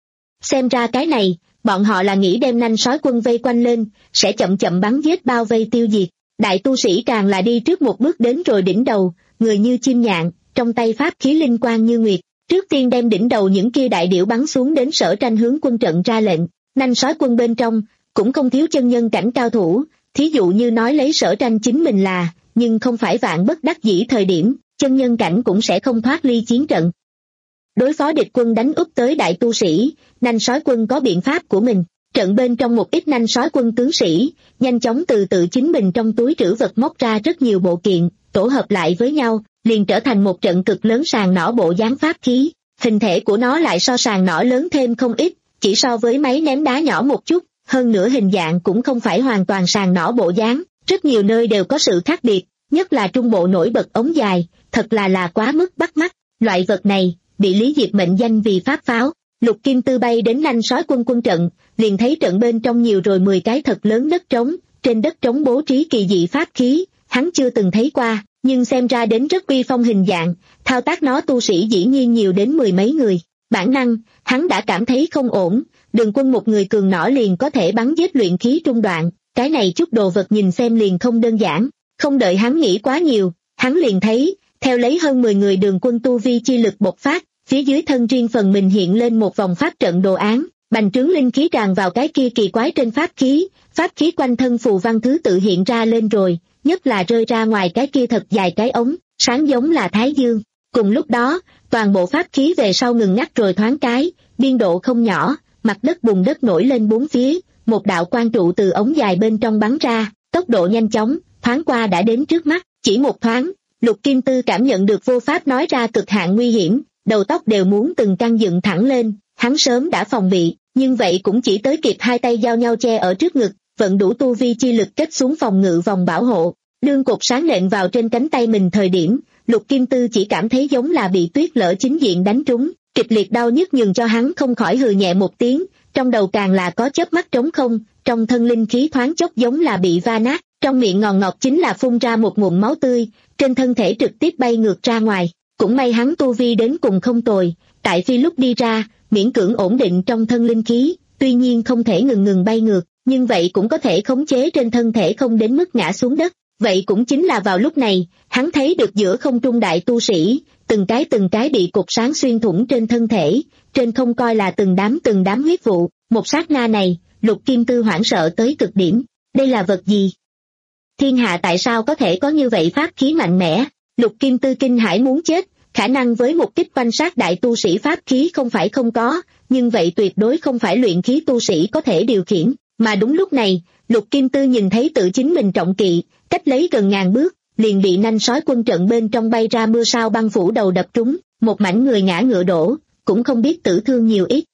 Xem ra cái này, bọn họ là nghĩ đem nanh sói quân vây quanh lên, sẽ chậm chậm bắn giết bao vây tiêu diệt. Đại tu sĩ càng là đi trước một bước đến rồi đỉnh đầu, người như chim nhạn, trong tay pháp khí linh quang như nguyệt, trước tiên đem đỉnh đầu những kia đại điểu bắn xuống đến Sở Tranh hướng quân trận ra lệnh. Nanh sói quân bên trong, cũng không thiếu chân nhân cảnh cao thủ, thí dụ như nói lấy Sở Tranh chính mình là, nhưng không phải vạn bất đắc dĩ thời điểm, chân nhân cảnh cũng sẽ không thoát ly chiến trận. Đối phó địch quân đánh úp tới đại tu sĩ, nanh sói quân có biện pháp của mình. Trận bên trong một ít nanh sói quân tướng sĩ, nhanh chóng từ tự chính mình trong túi trữ vật móc ra rất nhiều bộ kiện, tổ hợp lại với nhau, liền trở thành một trận cực lớn sàng nỏ bộ dáng pháp khí. Hình thể của nó lại so sàng nỏ lớn thêm không ít, chỉ so với máy ném đá nhỏ một chút, hơn nữa hình dạng cũng không phải hoàn toàn sàng nỏ bộ dáng, rất nhiều nơi đều có sự khác biệt, nhất là trung bộ nổi bật ống dài, thật là là quá mức bắt mắt. Loại vật này, bị Lý Diệp mệnh danh vì pháp pháo. Lục Kim Tư bay đến nanh sói quân quân trận, liền thấy trận bên trong nhiều rồi mười cái thật lớn đất trống, trên đất trống bố trí kỳ dị pháp khí, hắn chưa từng thấy qua, nhưng xem ra đến rất uy phong hình dạng, thao tác nó tu sĩ dĩ nhiên nhiều đến mười mấy người. Bản năng, hắn đã cảm thấy không ổn, Đường Quân một người cường nỏ liền có thể bắn giết luyện khí trung đoạn, cái này chút đồ vật nhìn xem liền không đơn giản. Không đợi hắn nghĩ quá nhiều, hắn liền thấy, theo lấy hơn mười người Đường Quân tu vi chi lực bộc phát, phía dưới thân riêng phần mình hiện lên một vòng pháp trận đồ án, bành trướng linh khí tràn vào cái kia kỳ quái trên pháp khí, pháp khí quanh thân phù văn thứ tự hiện ra lên rồi, nhất là rơi ra ngoài cái kia thật dài cái ống, sáng giống là thái dương. Cùng lúc đó, toàn bộ pháp khí về sau ngừng ngắt rồi thoáng cái, biên độ không nhỏ, mặt đất bùn đất nổi lên bốn phía, một đạo quang trụ từ ống dài bên trong bắn ra, tốc độ nhanh chóng, thoáng qua đã đến trước mắt, chỉ một thoáng, Lục Kim Tư cảm nhận được vô pháp nói ra cực hạn nguy hiểm, đầu tóc đều muốn từng căng dựng thẳng lên, hắn sớm đã phòng bị, nhưng vậy cũng chỉ tới kịp hai tay giao nhau che ở trước ngực, vận đủ tu vi chi lực kết xuống phòng ngự vòng bảo hộ, đương cột sáng nện vào trên cánh tay mình thời điểm, Lục Kim Tư chỉ cảm thấy giống là bị tuyết lở chính diện đánh trúng, kịch liệt đau nhức nhường cho hắn không khỏi hừ nhẹ một tiếng, trong đầu càng là có chớp mắt trống không, trong thân linh khí thoáng chốc giống là bị va nát, trong miệng ngòn ngọt chính là phun ra một ngụm máu tươi, trên thân thể trực tiếp bay ngược ra ngoài, cũng may hắn tu vi đến cùng không tồi, tại phi lúc đi ra, miễn cưỡng ổn định trong thân linh khí, tuy nhiên không thể ngừng ngừng bay ngược, nhưng vậy cũng có thể khống chế trên thân thể không đến mức ngã xuống đất. Vậy cũng chính là vào lúc này, hắn thấy được giữa không trung đại tu sĩ, từng cái từng cái bị cột sáng xuyên thủng trên thân thể, trên không coi là từng đám từng đám huyết vụ, một sát na này, Lục Kim Tư hoảng sợ tới cực điểm, đây là vật gì? Thiên hạ tại sao có thể có như vậy pháp khí mạnh mẽ? Lục Kim Tư kinh hãi muốn chết, khả năng với một kích quanh sát đại tu sĩ pháp khí không phải không có, nhưng vậy tuyệt đối không phải luyện khí tu sĩ có thể điều khiển, mà đúng lúc này, Lục Kim Tư nhìn thấy tự chính mình trọng kỵ, cách lấy gần ngàn bước, liền bị nanh sói quân trận bên trong bay ra mưa sao băng phủ đầu đập trúng, một mảnh người ngã ngựa đổ, cũng không biết tử thương nhiều ít.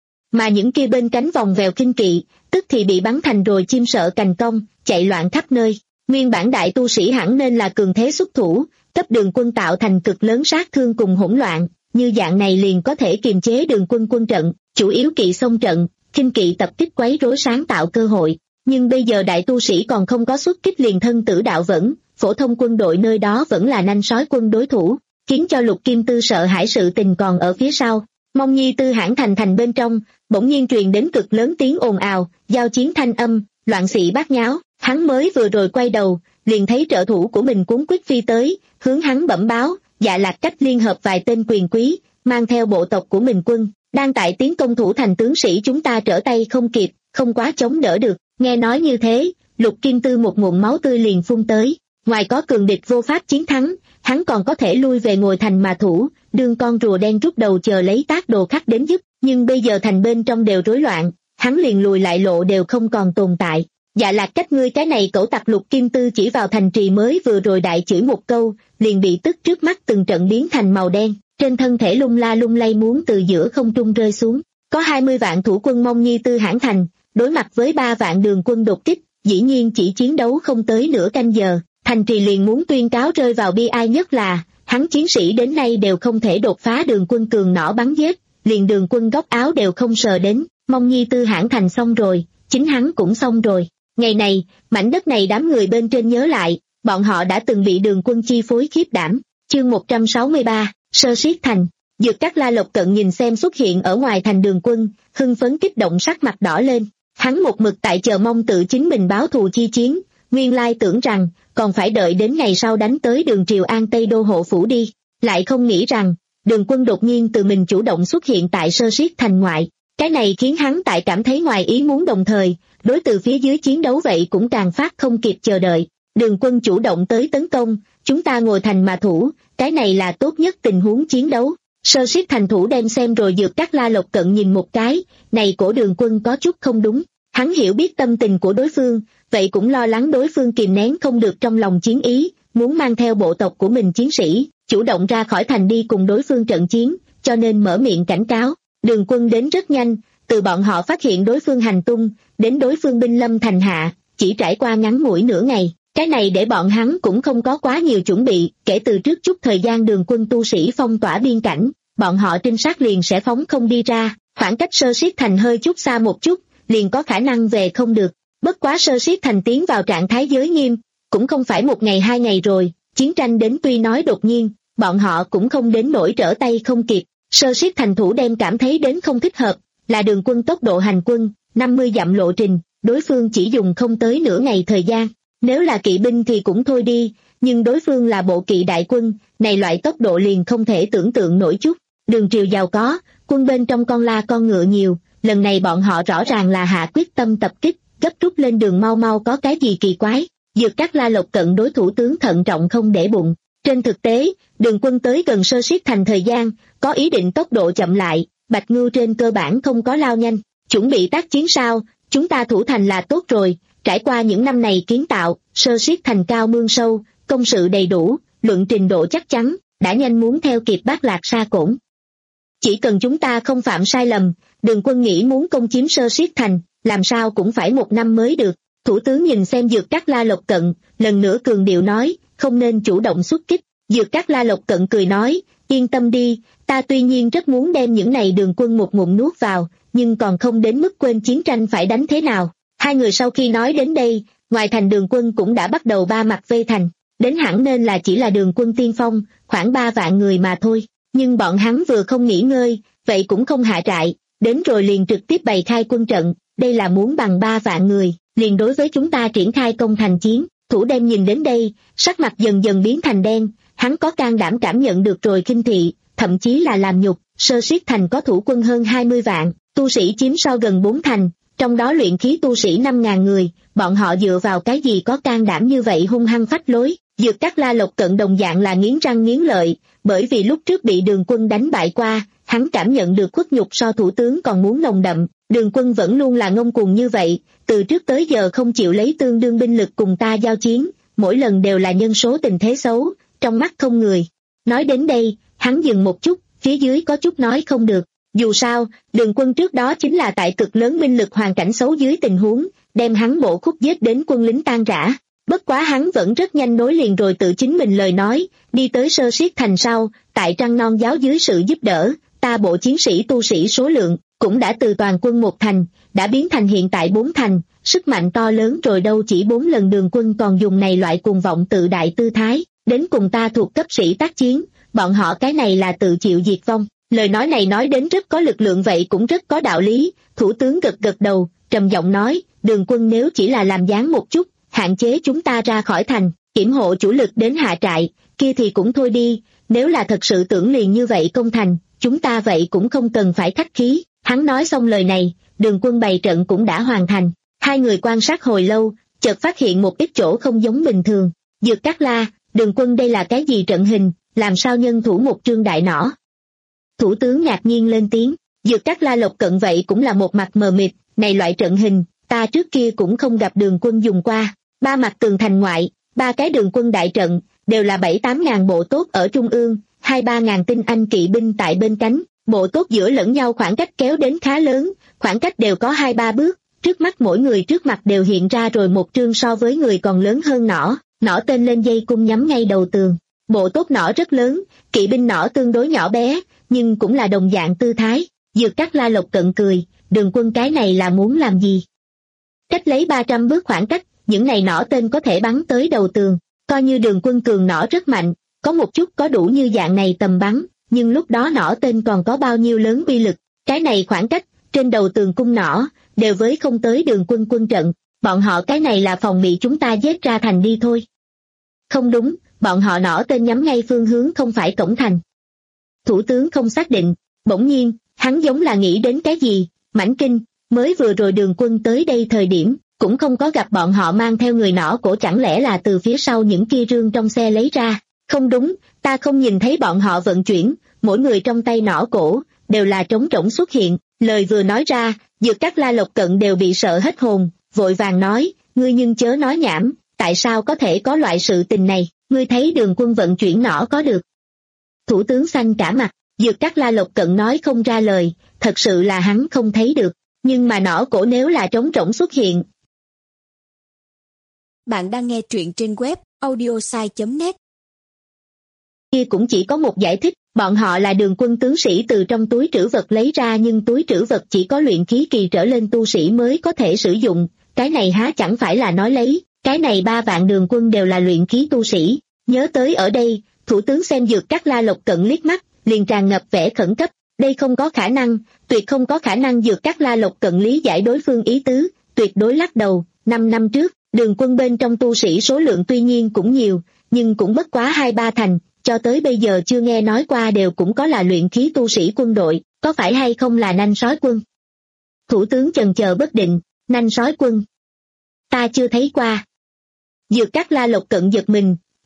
Mà những kia bên cánh vòng vèo kinh kỵ, tức thì bị bắn thành rồi chim sợ cành cong, chạy loạn khắp nơi. Nguyên bản đại tu sĩ hẳn nên là cường thế xuất thủ, cấp Đường Quân tạo thành cực lớn sát thương cùng hỗn loạn, như dạng này liền có thể kiềm chế Đường Quân quân trận, chủ yếu kỵ xông trận, kinh kỵ tập kích quấy rối sáng tạo cơ hội. Nhưng bây giờ đại tu sĩ còn không có xuất kích liền thân tử đạo vẫn, phổ thông quân đội nơi đó vẫn là nanh sói quân đối thủ, khiến cho Lục Kim Tư sợ hãi sự tình còn ở phía sau. Mông Nhi Tư hãn thành thành bên trong, bỗng nhiên truyền đến cực lớn tiếng ồn ào, giao chiến thanh âm, loạn xị bát nháo, hắn mới vừa rồi quay đầu, liền thấy trợ thủ của mình cuốn quýt phi tới, hướng hắn bẩm báo, Dạ Lạc Cách liên hợp vài tên quyền quý, mang theo bộ tộc của mình quân, đang tại tiến công thủ thành tướng sĩ chúng ta trở tay không kịp, không quá chống đỡ được. Nghe nói như thế, Lục Kim Tư một ngụm máu tươi liền phun tới, ngoài có cường địch vô pháp chiến thắng, hắn còn có thể lui về ngồi thành mà thủ, đương con rùa đen rút đầu chờ lấy tác đồ khắc đến giúp, nhưng bây giờ thành bên trong đều rối loạn, hắn liền lùi lại lộ đều không còn tồn tại. Dạ Lạc Cách ngươi cái này cẩu tặc, Lục Kim Tư chỉ vào thành trì mới vừa rồi đại chửi một câu, liền bị tức trước mắt từng trận biến thành màu đen, trên thân thể lung la lung lay muốn từ giữa không trung rơi xuống. Có hai mươi vạn thủ quân Mông Nhi Tư hãn thành, đối mặt với ba vạn Đường Quân đột kích, dĩ nhiên chỉ chiến đấu không tới nửa canh giờ, thành trì liền muốn tuyên cáo rơi vào bi ai nhất là, hắn chiến sĩ đến nay đều không thể đột phá Đường Quân cường nỏ bắn giết, liền Đường Quân góc áo đều không sờ đến, Mông Nhi Tư hãn thành xong rồi, chính hắn cũng xong rồi. Ngày này, mảnh đất này đám người bên trên nhớ lại, bọn họ đã từng bị Đường Quân chi phối khiếp đảm. Chương một trăm sáu mươi ba, Sơ Siết Thành. Dược Các La Lộc Cận nhìn xem xuất hiện ở ngoài thành Đường Quân, hưng phấn kích động sắc mặt đỏ lên. Hắn một mực tại chờ mong tự chính mình báo thù chi chiến, nguyên lai tưởng rằng, còn phải đợi đến ngày sau đánh tới Đường Triều An Tây Đô hộ phủ đi, lại không nghĩ rằng, Đường Quân đột nhiên từ mình chủ động xuất hiện tại Sơ Siết Thành ngoại, cái này khiến hắn tại cảm thấy ngoài ý muốn đồng thời, đối từ phía dưới chiến đấu vậy cũng càng phát không kịp chờ đợi. Đường Quân chủ động tới tấn công, chúng ta ngồi thành mà thủ, cái này là tốt nhất tình huống chiến đấu. Sơ Siết Thành thủ đem xem rồi Dược Các La Lộc Cận nhìn một cái, này của Đường Quân có chút không đúng, hắn hiểu biết tâm tình của đối phương, vậy cũng lo lắng đối phương kìm nén không được trong lòng chiến ý, muốn mang theo bộ tộc của mình chiến sĩ, chủ động ra khỏi thành đi cùng đối phương trận chiến, cho nên mở miệng cảnh cáo. Đường Quân đến rất nhanh, từ bọn họ phát hiện đối phương hành tung, đến đối phương binh lâm thành hạ, chỉ trải qua ngắn ngủi nửa ngày. Cái này để bọn hắn cũng không có quá nhiều chuẩn bị, kể từ trước chút thời gian Đường Quân tu sĩ phong tỏa biên cảnh, bọn họ trinh sát liền sẽ phóng không đi ra, khoảng cách Sơ Siết Thành hơi chút xa một chút, liền có khả năng về không được. Bất quá Sơ Siết Thành tiến vào trạng thái giới nghiêm, cũng không phải một ngày hai ngày rồi, chiến tranh đến tuy nói đột nhiên, bọn họ cũng không đến nỗi trở tay không kịp. Sơ Siết Thành thủ đem cảm thấy đến không thích hợp, là Đường Quân tốc độ hành quân, năm mươi dặm lộ trình, đối phương chỉ dùng không tới nửa ngày thời gian. Nếu là kỵ binh thì cũng thôi đi, nhưng đối phương là bộ kỵ đại quân, này loại tốc độ liền không thể tưởng tượng nổi chút. Đường Triều giàu có, quân bên trong con la con ngựa nhiều, lần này bọn họ rõ ràng là hạ quyết tâm tập kích, gấp rút lên đường mau mau có cái gì kỳ quái. Dược Các La Lộc Cận đối thủ tướng thận trọng không để bụng, Trên thực tế, đường quân tới gần Sơ Siết Thành thời gian, có ý định tốc độ chậm lại, Bạch Ngưu trên cơ bản không có lao nhanh, chuẩn bị tác chiến sao, chúng ta thủ thành là tốt rồi, trải qua những năm này kiến tạo, Sơ Siết Thành cao mương sâu, công sự đầy đủ, luận trình độ chắc chắn, đã nhanh muốn theo kịp Bát Lạc Sa Cổn. Chỉ cần chúng ta không phạm sai lầm, đường quân nghĩ muốn công chiếm Sơ Siết Thành, làm sao cũng phải một năm mới được. Thủ tướng nhìn xem Dược Cát La Lộc Cận, lần nữa cường điệu nói, không nên chủ động xuất kích. Dược Cát La Lộc Cận cười nói, yên tâm đi, ta tuy nhiên rất muốn đem những này đường quân một ngụm nuốt vào, nhưng còn không đến mức quên chiến tranh phải đánh thế nào. Hai người sau khi nói đến đây, ngoài thành đường quân cũng đã bắt đầu ba mặt vây thành, đến hẳn nên là chỉ là đường quân tiên phong, khoảng ba vạn người mà thôi. Nhưng bọn hắn vừa không nghỉ ngơi, vậy cũng không hạ trại, đến rồi liền trực tiếp bày khai quân trận, đây là muốn bằng ba vạn người, liền đối với chúng ta triển khai công thành chiến. Thủ đem nhìn đến đây, sắc mặt dần dần biến thành đen, hắn có can đảm cảm nhận được rồi khinh thị, thậm chí là làm nhục. Sơ Siết Thành có thủ quân hơn hai mươi vạn, tu sĩ chiếm so gần bốn thành, trong đó luyện khí tu sĩ năm ngàn người, bọn họ dựa vào cái gì có can đảm như vậy hung hăng phách lối. Dược Cát La Lộc Cận đồng dạng là nghiến răng nghiến lợi, bởi vì lúc trước bị đường quân đánh bại qua, hắn cảm nhận được khuất nhục so thủ tướng còn muốn nồng đậm. Đường quân vẫn luôn là ngông cuồng như vậy, từ trước tới giờ không chịu lấy tương đương binh lực cùng ta giao chiến, mỗi lần đều là nhân số tình thế xấu, trong mắt không người. Nói đến đây, hắn dừng một chút, phía dưới có chút nói không được. Dù sao, đường quân trước đó chính là tại cực lớn binh lực hoàn cảnh xấu dưới tình huống, đem hắn bộ khúc giết đến quân lính tan rã. Bất quá hắn vẫn rất nhanh nối liền rồi tự chính mình lời nói, đi tới Sơ Siết Thành sau, tại Trăng Non giáo dưới sự giúp đỡ, ta bộ chiến sĩ tu sĩ số lượng, cũng đã từ toàn quân một thành, đã biến thành hiện tại bốn thành, sức mạnh to lớn rồi đâu chỉ bốn lần đường quân còn dùng này loại cuồng vọng tự đại tư thái, đến cùng ta thuộc cấp sĩ tác chiến, bọn họ cái này là tự chịu diệt vong. Lời nói này nói đến rất có lực lượng vậy cũng rất có đạo lý, thủ tướng gật gật đầu, trầm giọng nói, đường quân nếu chỉ là làm dáng một chút, hạn chế chúng ta ra khỏi thành, kiểm hộ chủ lực đến hạ trại, kia thì cũng thôi đi, nếu là thật sự tưởng liền như vậy công thành, chúng ta vậy cũng không cần phải khách khí. Hắn nói xong lời này, đường quân bày trận cũng đã hoàn thành, hai người quan sát hồi lâu, chợt phát hiện một ít chỗ không giống bình thường. Dược Cát La, đường quân đây là cái gì trận hình, làm sao nhân thủ một trương đại nỏ? Thủ tướng ngạc nhiên lên tiếng, Dược Cát La Lộc Cận vậy cũng là một mặt mờ mịt, này loại trận hình, ta trước kia cũng không gặp đường quân dùng qua, ba mặt tường thành ngoại, ba cái đường quân đại trận, đều là bảy tám ngàn bộ tốt ở trung ương, hai ba ngàn tinh anh kỵ binh tại bên cánh, bộ tốt giữa lẫn nhau khoảng cách kéo đến khá lớn, khoảng cách đều có hai ba bước, trước mắt mỗi người trước mặt đều hiện ra rồi một trương so với người còn lớn hơn nỏ, nỏ tên lên dây cung nhắm ngay đầu tường. Bộ tốt nỏ rất lớn, kỵ binh nỏ tương đối nhỏ bé, nhưng cũng là đồng dạng tư thái. Dược Cát La Lộc Cận cười, đường quân cái này là muốn làm gì? Cách lấy ba trăm bước khoảng cách, những này nỏ tên có thể bắn tới đầu tường, coi như đường quân cường nỏ rất mạnh, có một chút có đủ như dạng này tầm bắn, nhưng lúc đó nỏ tên còn có bao nhiêu lớn uy lực, cái này khoảng cách, trên đầu tường cung nỏ, đều với không tới đường quân quân trận, bọn họ cái này là phòng bị chúng ta giết ra thành đi thôi. Không đúng, bọn họ nỏ tên nhắm ngay phương hướng không phải cổng thành. Thủ tướng không xác định, bỗng nhiên, hắn giống là nghĩ đến cái gì, Mãnh Kinh, mới vừa rồi đường quân tới đây thời điểm, cũng không có gặp bọn họ mang theo người nỏ cổ, chẳng lẽ là từ phía sau những kia rương trong xe lấy ra? Không đúng, ta không nhìn thấy bọn họ vận chuyển, mỗi người trong tay nỏ cổ, đều là trống rỗng xuất hiện. Lời vừa nói ra, Dược Cát La Lộc Cận đều bị sợ hết hồn, vội vàng nói, ngươi nhưng chớ nói nhảm, tại sao có thể có loại sự tình này, ngươi thấy đường quân vận chuyển nỏ có được. Thủ tướng xanh cả mặt, Dược Cát La Lộc Cận nói không ra lời, thật sự là hắn không thấy được, nhưng mà nỏ cổ nếu là trống rỗng xuất hiện. Bạn đang nghe truyện trên web audiosai chấm net. Kia cũng chỉ có một giải thích, bọn họ là đường quân tướng sĩ từ trong túi trữ vật lấy ra, nhưng túi trữ vật chỉ có luyện khí kỳ trở lên tu sĩ mới có thể sử dụng, cái này há chẳng phải là nói lấy, cái này ba vạn đường quân đều là luyện khí tu sĩ. Nhớ tới ở đây, thủ tướng xem Dược Cát La Lộc Cận liếc mắt, liền tràn ngập vẻ khẩn cấp, đây không có khả năng, tuyệt không có khả năng. Dược Cát La Lộc Cận lý giải đối phương ý tứ, tuyệt đối lắc đầu. Năm năm trước, đường quân bên trong tu sĩ số lượng tuy nhiên cũng nhiều, nhưng cũng bất quá hai ba thành, cho tới bây giờ chưa nghe nói qua, đều cũng có là luyện khí tu sĩ quân đội, có phải hay không là nanh sói quân? Thủ tướng chần chờ bất định, nanh sói quân. Ta chưa thấy qua. Dược Cát La Lộc Cận giật mình,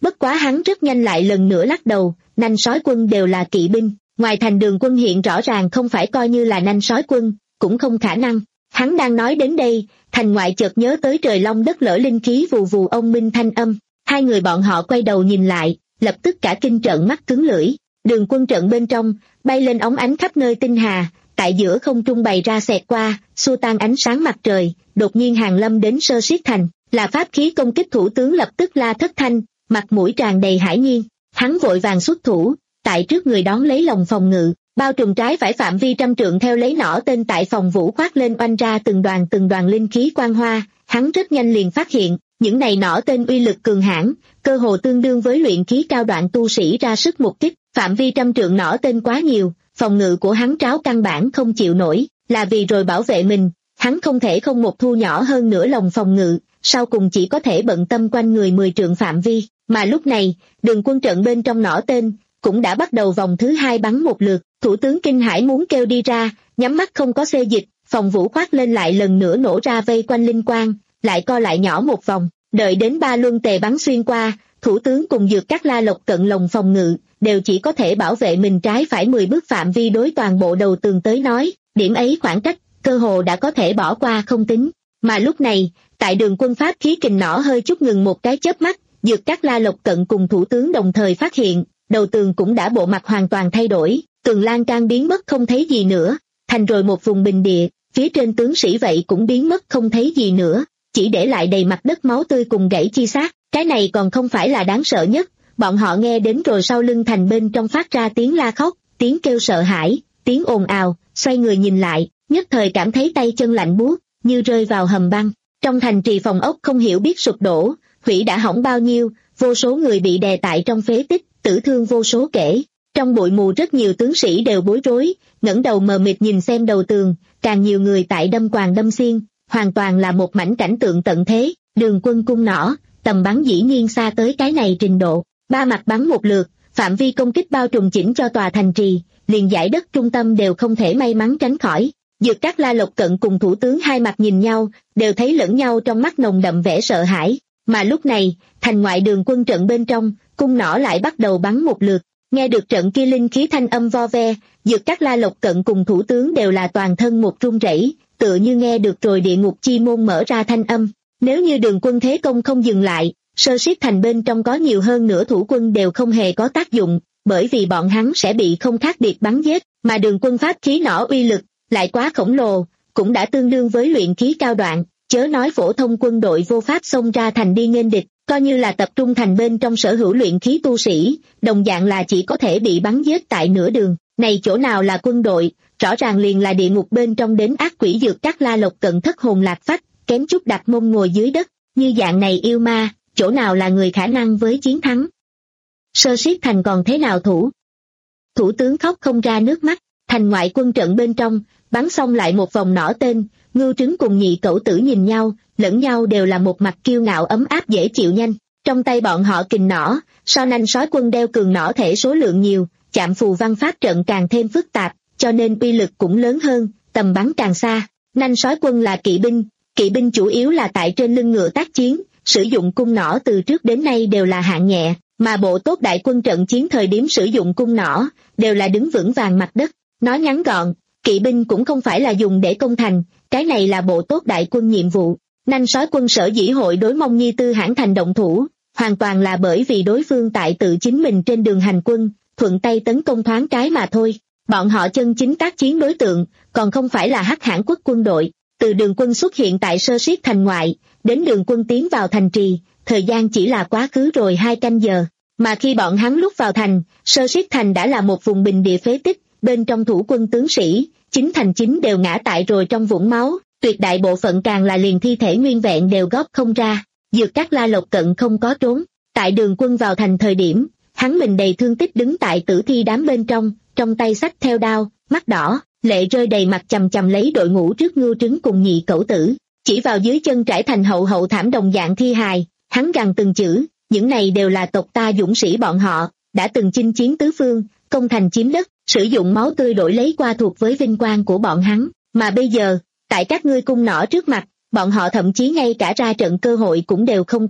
bất quá hắn rất nhanh lại lần nữa lắc đầu, nanh sói quân đều là kỵ binh, ngoài thành Đường Quân hiện rõ ràng không phải coi như là nanh sói quân, cũng không khả năng. Hắn đang nói đến đây, thành ngoại chợt nhớ tới trời long đất lở linh khí vù vù ông minh thanh âm, hai người bọn họ quay đầu nhìn lại, lập tức cả kinh trợn mắt cứng lưỡi. Đường Quân trận bên trong, bay lên óng ánh khắp nơi tinh hà, tại giữa không trung bày ra xẹt qua, xua tan ánh sáng mặt trời, đột nhiên hàng lâm đến Sơ Siết Thành, là pháp khí công kích thủ tướng lập tức la thất thanh, mặt mũi tràn đầy hãi nhiên, hắn vội vàng xuất thủ, tại trước người đón lấy lồng phòng ngự, bao trùm trái phải phạm vi trăm trượng theo lấy nỏ tên tại phòng vũ khoác lên oanh ra từng đoàn từng đoàn linh khí quang hoa, hắn rất nhanh liền phát hiện, những này nỏ tên uy lực cường hãn, cơ hồ tương đương với luyện khí cao đoạn tu sĩ ra sức một kích, phạm vi trăm trượng nỏ tên quá nhiều, phòng ngự của hắn tráo căn bản không chịu nổi, là vì rồi bảo vệ mình, hắn không thể không một thu nhỏ hơn nửa lồng phòng ngự, sau cùng chỉ có thể bận tâm quanh người mười trượng phạm vi, mà lúc này, Đường Quân trận bên trong nỏ tên, cũng đã bắt đầu vòng thứ hai bắn một lượt, thủ tướng kinh hãi muốn kêu đi ra, nhắm mắt không có xê dịch, phòng vũ khoác lên lại lần nữa nổ ra vây quanh linh quang, lại co lại nhỏ một vòng, đợi đến ba luân tề bắn xuyên qua, thủ tướng cùng Dược Cát La Lộc cận lồng phòng ngự, đều chỉ có thể bảo vệ mình trái phải mười bước phạm vi đối toàn bộ đầu tường tới nói, điểm ấy khoảng cách, cơ hồ đã có thể bỏ qua không tính, mà lúc này, tại Đường Quân pháp khí kình nỏ hơi chút ngừng một cái chớp mắt, Dược Cát La Lộc cận cùng thủ tướng đồng thời phát hiện, đầu tường cũng đã bộ mặt hoàn toàn thay đổi, tường lan can biến mất không thấy gì nữa, thành rồi một vùng bình địa, phía trên tướng sĩ vậy cũng biến mất không thấy gì nữa, chỉ để lại đầy mặt đất máu tươi cùng gãy chi xác, cái này còn không phải là đáng sợ nhất, bọn họ nghe đến rồi sau lưng thành bên trong phát ra tiếng la khóc, tiếng kêu sợ hãi, tiếng ồn ào, xoay người nhìn lại, nhất thời cảm thấy tay chân lạnh buốt, như rơi vào hầm băng, trong thành trì phòng ốc không hiểu biết sụp đổ, hủy đã hỏng bao nhiêu, vô số người bị đè tại trong phế tích, tử thương vô số kể. Trong bụi mù rất nhiều tướng sĩ đều bối rối, ngẩng đầu mờ mịt nhìn xem đầu tường, càng nhiều người tại đâm quàng đâm xiên, hoàn toàn là một mảnh cảnh tượng tận thế. Đường Quân cung nỏ, tầm bắn dĩ nhiên xa tới cái này trình độ, ba mặt bắn một lượt, phạm vi công kích bao trùm chỉnh cho tòa thành trì, liền dải đất trung tâm đều không thể may mắn tránh khỏi. Dược Cát La Lộc cận cùng thủ tướng hai mặt nhìn nhau, đều thấy lẫn nhau trong mắt nồng đậm vẻ sợ hãi, mà lúc này, thành ngoại Đường Quân trận bên trong, cung nỏ lại bắt đầu bắn một lượt. Nghe được trận kia linh khí thanh âm vo ve, Dược Cát La Lộc cận cùng thủ tướng đều là toàn thân một run rẩy, tựa như nghe được rồi địa ngục chi môn mở ra thanh âm. Nếu như Đường Quân thế công không dừng lại, Sơ Siết Thành bên trong có nhiều hơn nửa thủ quân đều không hề có tác dụng, bởi vì bọn hắn sẽ bị không khác biệt bắn giết, mà Đường Quân pháp khí nỏ uy lực lại quá khổng lồ, cũng đã tương đương với luyện khí cao đoạn, chớ nói phổ thông quân đội vô pháp xông ra thành đi nghênh địch. Coi như là tập trung thành bên trong sở hữu luyện khí tu sĩ, đồng dạng là chỉ có thể bị bắn giết tại nửa đường, này chỗ nào là quân đội, rõ ràng liền là địa ngục bên trong đến ác quỷ Dược Cát La Lộc cận thất hồn lạc phách, kém chút đặt mông ngồi dưới đất, như dạng này yêu ma, chỗ nào là người khả năng với chiến thắng. Sơ Siết Thành còn thế nào thủ? Thủ tướng khóc không ra nước mắt, thành ngoại quân trận bên trong, bắn xong lại một vòng nỏ tên, Ngưu Trứng cùng Nhị Cẩu Tử nhìn nhau, lẫn nhau đều là một mặt kiêu ngạo ấm áp dễ chịu nhanh, trong tay bọn họ kình nỏ, so nanh sói quân đeo cường nỏ thể số lượng nhiều, chạm phù văn pháp trận càng thêm phức tạp, cho nên uy lực cũng lớn hơn, tầm bắn càng xa. Nanh sói quân là kỵ binh, kỵ binh chủ yếu là tại trên lưng ngựa tác chiến, sử dụng cung nỏ từ trước đến nay đều là hạng nhẹ, mà bộ tốt đại quân trận chiến thời điểm sử dụng cung nỏ, đều là đứng vững vàng mặt đất. Nói ngắn gọn, kỵ binh cũng không phải là dùng để công thành, cái này là bộ tốt đại quân nhiệm vụ. Nanh sói quân sở dĩ hội đối Mông Nhi Tư Hãn thành động thủ, hoàn toàn là bởi vì đối phương tại tự chính mình trên đường hành quân, thuận tay tấn công thoáng cái mà thôi. Bọn họ chân chính tác chiến đối tượng, còn không phải là Hắc Hãn quốc quân đội. Từ Đường Quân xuất hiện tại Sơ Siết Thành ngoại, đến Đường Quân tiến vào thành trì, thời gian chỉ là quá khứ rồi hai canh giờ. Mà khi bọn hắn lúc vào thành, Sơ Siết Thành đã là một vùng bình địa phế tích, bên trong thủ quân tướng sĩ, chính thành chính đều ngã tại rồi trong vũng máu. Tuyệt đại bộ phận càng là liền thi thể nguyên vẹn đều góp không ra. Dược Cát La Lộc cận không có trốn, tại Đường Quân vào thành thời điểm, hắn mình đầy thương tích đứng tại tử thi đám bên trong, trong tay xách theo đao, mắt đỏ, lệ rơi đầy mặt chằm chằm lấy đội ngũ trước Ngưu Trứng cùng Nhị Cẩu Tử, chỉ vào dưới chân trải thành hậu hậu thảm đồng dạng thi hài, hắn gằn từng chữ, những này đều là tộc ta dũng sĩ bọn họ, đã từng chinh chiến tứ phương, công thành chiếm đất, sử dụng máu tươi đổi lấy qua thuộc với vinh quang của bọn hắn, mà bây giờ, tại các ngươi cung nỏ trước mặt, bọn họ thậm chí ngay cả ra trận cơ hội cũng đều không có,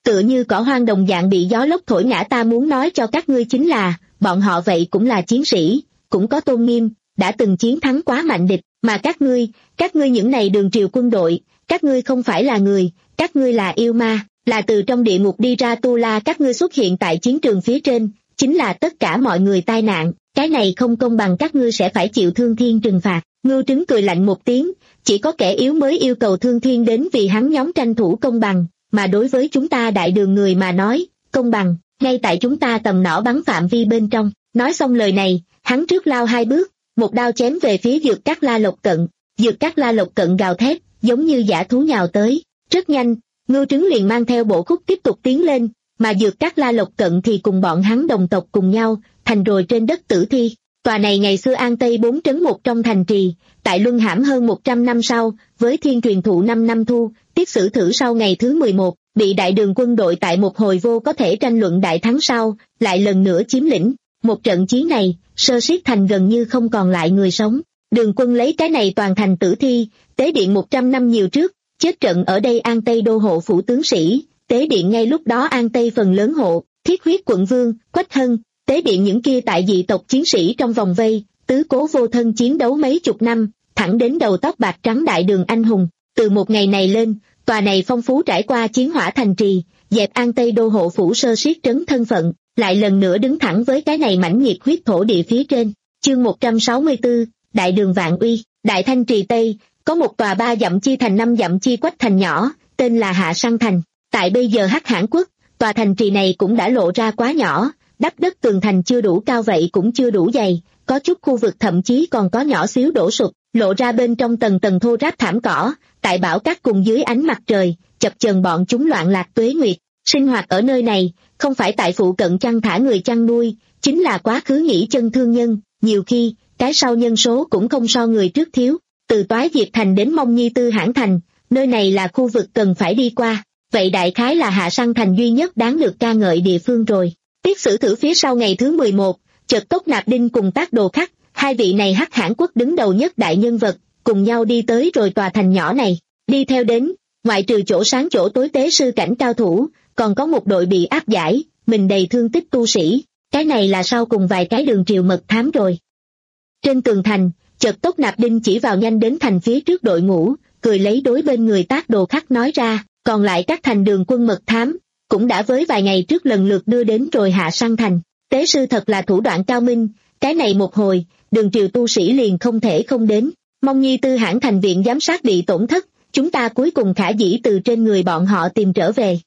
tựa như cỏ hoang đồng dạng bị gió lốc thổi ngã. Ta muốn nói cho các ngươi chính là, bọn họ vậy cũng là chiến sĩ, cũng có tôn nghiêm, đã từng chiến thắng quá mạnh địch, mà các ngươi, các ngươi những này đường triều quân đội, các ngươi không phải là người, các ngươi là yêu ma, là từ trong địa ngục đi ra tu la. Các ngươi xuất hiện tại chiến trường phía trên, chính là tất cả mọi người tai nạn, cái này không công bằng, các ngươi sẽ phải chịu thương thiên trừng phạt. Ngưu Trứng cười lạnh một tiếng, chỉ có kẻ yếu mới yêu cầu thương thiên đến vì hắn nhóm tranh thủ công bằng, mà đối với chúng ta đại đường người mà nói, công bằng, ngay tại chúng ta tầm nỏ bắn phạm vi bên trong. Nói xong lời này, hắn trước lao hai bước, một đao chém về phía Dược Cát La Lộc Cận. Dược Cát La Lộc Cận gào thét, giống như dã thú nhào tới. Rất nhanh, Ngưu Trứng liền mang theo bộ khúc tiếp tục tiến lên, mà Dược Cát La Lộc Cận thì cùng bọn hắn đồng tộc cùng nhau, thành rồi trên đất tử thi. Tòa này ngày xưa An Tây bốn trấn một trong thành trì, tại luân hãm hơn một trăm năm sau, với thiên truyền thụ năm năm thu, tiết sử thử sau ngày thứ mười một, bị đại đường quân đội tại một hồi vô có thể tranh luận đại thắng sau, lại lần nữa chiếm lĩnh. Một trận chiến này, sơ siết thành gần như không còn lại người sống. Đường quân lấy cái này toàn thành tử thi, tế điện một trăm năm nhiều trước, chết trận ở đây An Tây đô hộ phủ tướng sĩ, tế điện ngay lúc đó An Tây phần lớn hộ, thiết huyết quận vương, Quách Hân, tế điện những kia tại dị tộc chiến sĩ trong vòng vây, tứ cố vô thân chiến đấu mấy chục năm, thẳng đến đầu tóc bạc trắng đại đường anh hùng. Từ một ngày này lên, tòa này phong phú trải qua chiến hỏa thành trì, dẹp An Tây đô hộ phủ sơ siết trấn thân phận, lại lần nữa đứng thẳng với cái này mãnh nhiệt huyết thổ địa phía trên. Chương một trăm sáu mươi tư, Đại đường vạn uy. Đại Thanh Trì Tây, có một tòa ba dặm chi thành năm dặm chi quách thành nhỏ, tên là Hạ Săng Thành. Tại bây giờ Hắc Hãn Quốc, tòa thành trì này cũng đã lộ ra quá nhỏ, đắp đất tường thành chưa đủ cao vậy cũng chưa đủ dày, có chút khu vực thậm chí còn có nhỏ xíu đổ sụp, lộ ra bên trong tầng tầng thô ráp thảm cỏ, tại bão cát cùng dưới ánh mặt trời, chập chờn bọn chúng loạn lạc tuế nguyệt. Sinh hoạt ở nơi này, không phải tại phụ cận chăn thả người chăn nuôi, chính là quá khứ nghỉ chân thương nhân, nhiều khi, cái sau nhân số cũng không so người trước thiếu. Từ Toái Diệp Thành đến Mông Nhi Tư Hãn Thành, nơi này là khu vực cần phải đi qua, vậy đại khái là Hạ Săng Thành duy nhất đáng được ca ngợi địa phương rồi. Tiết sử thử phía sau ngày thứ mười một, chợt Tốc Nạp Đinh cùng Tác Đồ Khắc, hai vị này Hắc Hãn Quốc đứng đầu nhất đại nhân vật, cùng nhau đi tới rồi tòa thành nhỏ này. Đi theo đến, ngoại trừ chỗ sáng chỗ tối tế sư cảnh cao thủ, còn có một đội bị áp giải, mình đầy thương tích tu sĩ, cái này là sau cùng vài cái đường triều mật thám rồi. Trên tường thành, chợt Tốc Nạp Đinh chỉ vào nhanh đến thành phía trước đội ngũ, cười lấy đối bên người Tác Đồ Khắc nói ra, còn lại các thành đường quân mật thám, cũng đã với vài ngày trước lần lượt đưa đến rồi Hạ Săng Thành. Tế sư thật là thủ đoạn cao minh, cái này một hồi, đường triều tu sĩ liền không thể không đến. Mông Nhi Tư Hãn Thành viện giám sát bị tổn thất, chúng ta cuối cùng khả dĩ từ trên người bọn họ tìm trở về.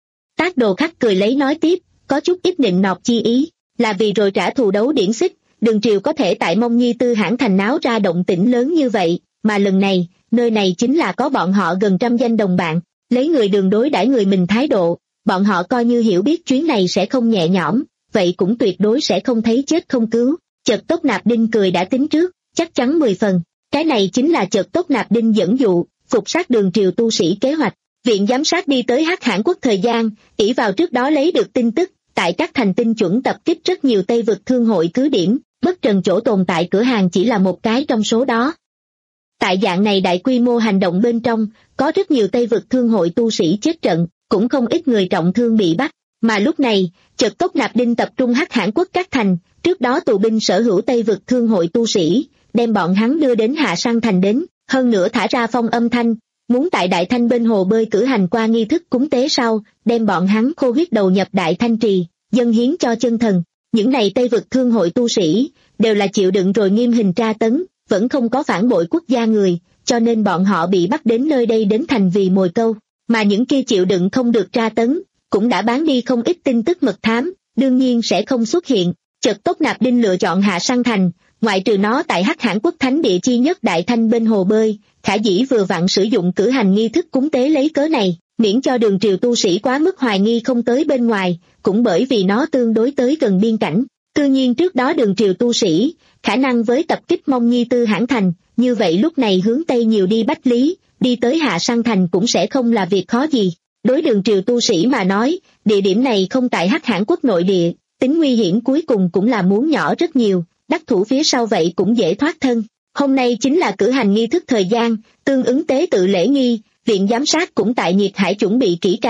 Tác Đồ Khắc cười lấy nói tiếp, có chút ít nịnh nọt chi ý, là vì rồi trả thù đấu điển xích, đường triều có thể tại Mông Nhi Tư Hãn Thành náo ra động tĩnh lớn như vậy, mà lần này, nơi này chính là có bọn họ gần trăm danh đồng bạn, lấy người đường đối đãi người mình thái độ, bọn họ coi như hiểu biết chuyến này sẽ không nhẹ nhõm, vậy cũng tuyệt đối sẽ không thấy chết không cứu. Chợt Tốc Nạp Đinh cười đã tính trước, chắc chắn mười phần, cái này chính là chợt Tốc Nạp Đinh dẫn dụ, phục sát đường triều tu sĩ kế hoạch. Viện giám sát đi tới Hắc Hãn Quốc thời gian, ỷ vào trước đó lấy được tin tức, tại các thành tinh chuẩn tập kích rất nhiều Tây vực thương hội cứ điểm, bất trần chỗ tồn tại cửa hàng chỉ là một cái trong số đó. Tại dạng này đại quy mô hành động bên trong, có rất nhiều Tây vực thương hội tu sĩ chết trận, cũng không ít người trọng thương bị bắt, mà lúc này, chợt Tốc Nạp Đinh tập trung Hắc Hãn Quốc các thành, trước đó tù binh sở hữu Tây vực thương hội tu sĩ, đem bọn hắn đưa đến Hạ Săng Thành đến, hơn nữa thả ra phong âm thanh, muốn tại Đại Thanh bên hồ bơi cử hành qua nghi thức cúng tế sau, đem bọn hắn khô huyết đầu nhập Đại Thanh Trì, dâng hiến cho chân thần. Những này Tây vực thương hội tu sĩ, đều là chịu đựng rồi nghiêm hình tra tấn, vẫn không có phản bội quốc gia người, cho nên bọn họ bị bắt đến nơi đây đến thành vì mồi câu, mà những kia chịu đựng không được tra tấn, cũng đã bán đi không ít tin tức mật thám, đương nhiên sẽ không xuất hiện. Chợt Tốc Nạp Đinh lựa chọn Hạ Săng Thành, ngoại trừ nó tại Hắc Hãn Quốc thánh địa chi nhất Đại Thanh bên hồ bơi, khả dĩ vừa vặn sử dụng cử hành nghi thức cúng tế lấy cớ này, miễn cho đường triều tu sĩ quá mức hoài nghi không tới bên ngoài, cũng bởi vì nó tương đối tới gần biên cảnh. Tự nhiên trước đó đường triều tu sĩ, khả năng với tập kích Mông Nhi Tư Hãn Thành, như vậy lúc này hướng Tây nhiều đi Bách Lý, đi tới Hạ Săng Thành cũng sẽ không là việc khó gì. Đối đường triều tu sĩ mà nói, địa điểm này không tại Hắc Hãn Quốc nội địa, tính nguy hiểm cuối cùng cũng là muốn nhỏ rất nhiều, đắc thủ phía sau vậy cũng dễ thoát thân. Hôm nay chính là cử hành nghi thức thời gian, tương ứng tế tự lễ nghi, viện giám sát cũng tại Nhiệt Hải chuẩn bị kỹ càng,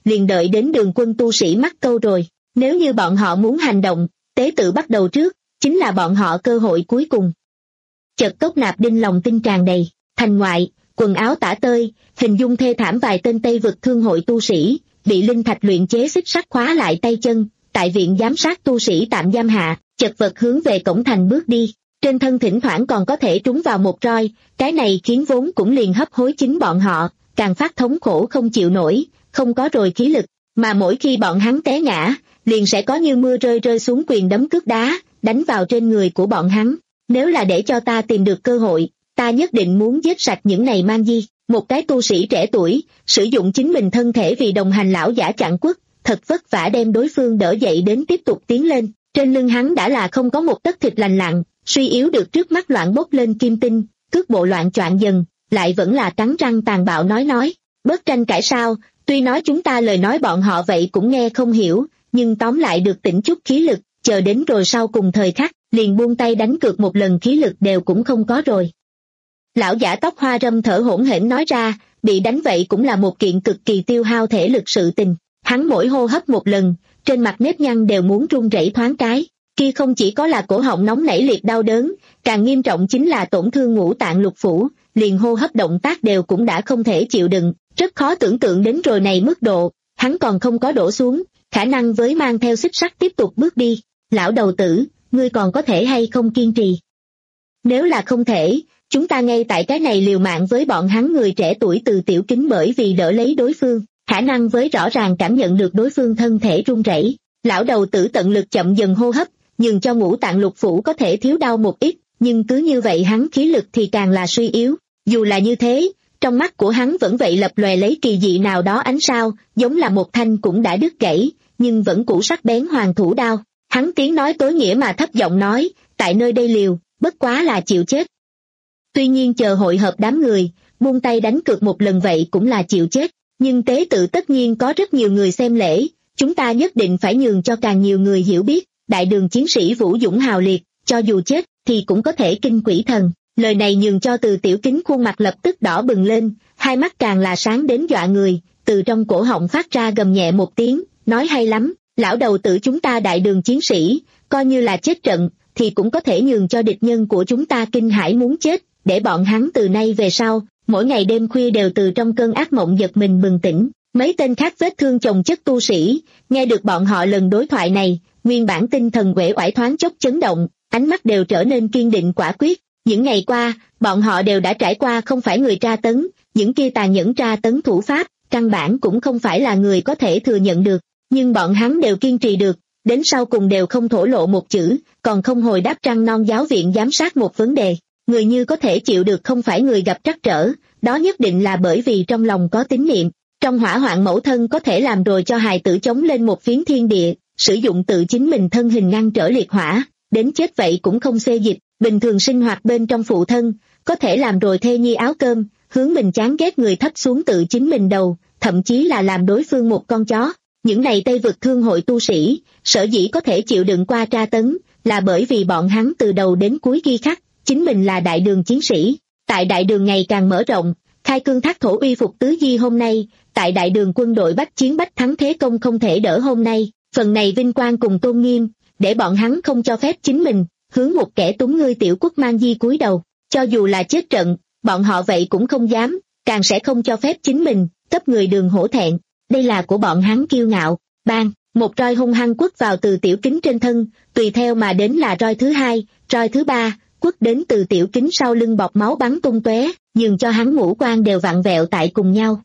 liền đợi đến Đường Quân tu sĩ mắc câu rồi. Nếu như bọn họ muốn hành động, tế tự bắt đầu trước, chính là bọn họ cơ hội cuối cùng. Chợt Cốc Nạp Đinh lòng tin tràn đầy, thành ngoại, quần áo tả tơi, hình dung thê thảm vài tên Tây vực thương hội tu sĩ, bị linh thạch luyện chế xích sắt khóa lại tay chân, tại viện giám sát tu sĩ tạm giam hạ, chật vật hướng về cổng thành bước đi. Trên thân thỉnh thoảng còn có thể trúng vào một roi, cái này khiến vốn cũng liền hấp hối chính bọn họ, càng phát thống khổ không chịu nổi, không có rồi khí lực, mà mỗi khi bọn hắn té ngã, liền sẽ có như mưa rơi rơi xuống quyền đấm cước đá, đánh vào trên người của bọn hắn. Nếu là để cho ta tìm được cơ hội, ta nhất định muốn giết sạch những này man di. Một cái tu sĩ trẻ tuổi, sử dụng chính mình thân thể vì đồng hành lão giả chặn quất, thật vất vả đem đối phương đỡ dậy đến tiếp tục tiến lên. Trên lưng hắn đã là không có một tấc thịt lành lặn, suy yếu được trước mắt loạn bốc lên kim tinh, cước bộ loạn choạng dần, lại vẫn là cắn răng tàn bạo nói nói, bớt tranh cãi sao, tuy nói chúng ta lời nói bọn họ vậy cũng nghe không hiểu, nhưng tóm lại được tỉnh chút khí lực, chờ đến rồi sau cùng thời khắc, liền buông tay đánh cược một lần khí lực đều cũng không có rồi. Lão giả tóc hoa râm thở hổn hển nói ra, bị đánh vậy cũng là một kiện cực kỳ tiêu hao thể lực sự tình, hắn mỗi hô hấp một lần, trên mặt nếp nhăn đều muốn run rẩy thoáng cái, kia không chỉ có là cổ họng nóng nảy liệt đau đớn, càng nghiêm trọng chính là tổn thương ngũ tạng lục phủ, liền hô hấp động tác đều cũng đã không thể chịu đựng, rất khó tưởng tượng đến rồi này mức độ, hắn còn không có đổ xuống, khả năng với mang theo xích sắt tiếp tục bước đi. Lão đầu tử, ngươi còn có thể hay không kiên trì? Nếu là không thể, chúng ta ngay tại cái này liều mạng với bọn hắn. Người trẻ tuổi Từ Tiểu Kính bởi vì đỡ lấy đối phương, khả năng với rõ ràng cảm nhận được đối phương thân thể run rẩy. Lão đầu tử tận lực chậm dần hô hấp, nhường cho ngũ tạng lục phủ có thể thiếu đau một ít, nhưng cứ như vậy hắn khí lực thì càng là suy yếu. Dù là như thế, trong mắt của hắn vẫn vậy lập lòe lấy kỳ dị nào đó ánh sao, giống là một thanh cũng đã đứt gãy, nhưng vẫn cũ sắc bén hoàng thủ đao. Hắn tiếng nói tối nghĩa mà thấp giọng nói, tại nơi đây liều, bất quá là chịu chết. Tuy nhiên chờ hội hợp đám người, buông tay đánh cược một lần vậy cũng là chịu chết, nhưng tế tự tất nhiên có rất nhiều người xem lễ, chúng ta nhất định phải nhường cho càng nhiều người hiểu biết, đại đường chiến sĩ vũ dũng hào liệt, cho dù chết thì cũng có thể kinh quỷ thần. Lời này nhường cho Từ Tiểu Kính khuôn mặt lập tức đỏ bừng lên, hai mắt càng là sáng đến dọa người, từ trong cổ họng phát ra gầm nhẹ một tiếng, nói hay lắm, lão đầu tử chúng ta đại đường chiến sĩ, coi như là chết trận, thì cũng có thể nhường cho địch nhân của chúng ta kinh hãi muốn chết, để bọn hắn từ nay về sau, mỗi ngày đêm khuya đều từ trong cơn ác mộng giật mình bừng tỉnh. Mấy tên khác vết thương chồng chất tu sĩ, nghe được bọn họ lần đối thoại này, nguyên bản tinh thần uể oải thoáng chốc chấn động, ánh mắt đều trở nên kiên định quả quyết. Những ngày qua, bọn họ đều đã trải qua không phải người tra tấn, những kia tàn nhẫn tra tấn thủ pháp, căn bản cũng không phải là người có thể thừa nhận được, nhưng bọn hắn đều kiên trì được, đến sau cùng đều không thổ lộ một chữ, còn không hồi đáp Trăng Non giáo viện giám sát một vấn đề. Người như có thể chịu được không phải người gặp trắc trở, đó nhất định là bởi vì trong lòng có tín niệm. Trong hỏa hoạn mẫu thân có thể làm rồi cho hài tử chống lên một phiến thiên địa, sử dụng tự chính mình thân hình ngăn trở liệt hỏa, đến chết vậy cũng không xê dịch. Bình thường sinh hoạt bên trong phụ thân, có thể làm rồi thê nhi áo cơm, hướng mình chán ghét người thấp xuống tự chính mình đầu, thậm chí là làm đối phương một con chó. Những này Tây vực thương hội tu sĩ, sở dĩ có thể chịu đựng qua tra tấn, là bởi vì bọn hắn từ đầu đến cuối ghi khắc, chính mình là đại đường chiến sĩ. Tại đại đường ngày càng mở rộng, khai cương thác thổ uy phục tứ di hôm nay, tại đại đường quân đội bách chiến bách thắng thế công không thể đỡ hôm nay, phần này vinh quang cùng tôn nghiêm, để bọn hắn không cho phép chính mình hướng một kẻ túng ngươi tiểu quốc mang di cúi đầu, cho dù là chết trận, bọn họ vậy cũng không dám, càng sẽ không cho phép chính mình cấp người đường hổ thẹn. Đây là của bọn hắn kiêu ngạo. Bang, một roi hung hăng quất vào Từ Tiểu Kính trên thân, tùy theo mà đến là roi thứ hai, roi thứ ba, quất đến Từ Tiểu Kính sau lưng bọt máu bắn tung tóe, nhường cho hắn ngũ quan đều vặn vẹo tại cùng nhau.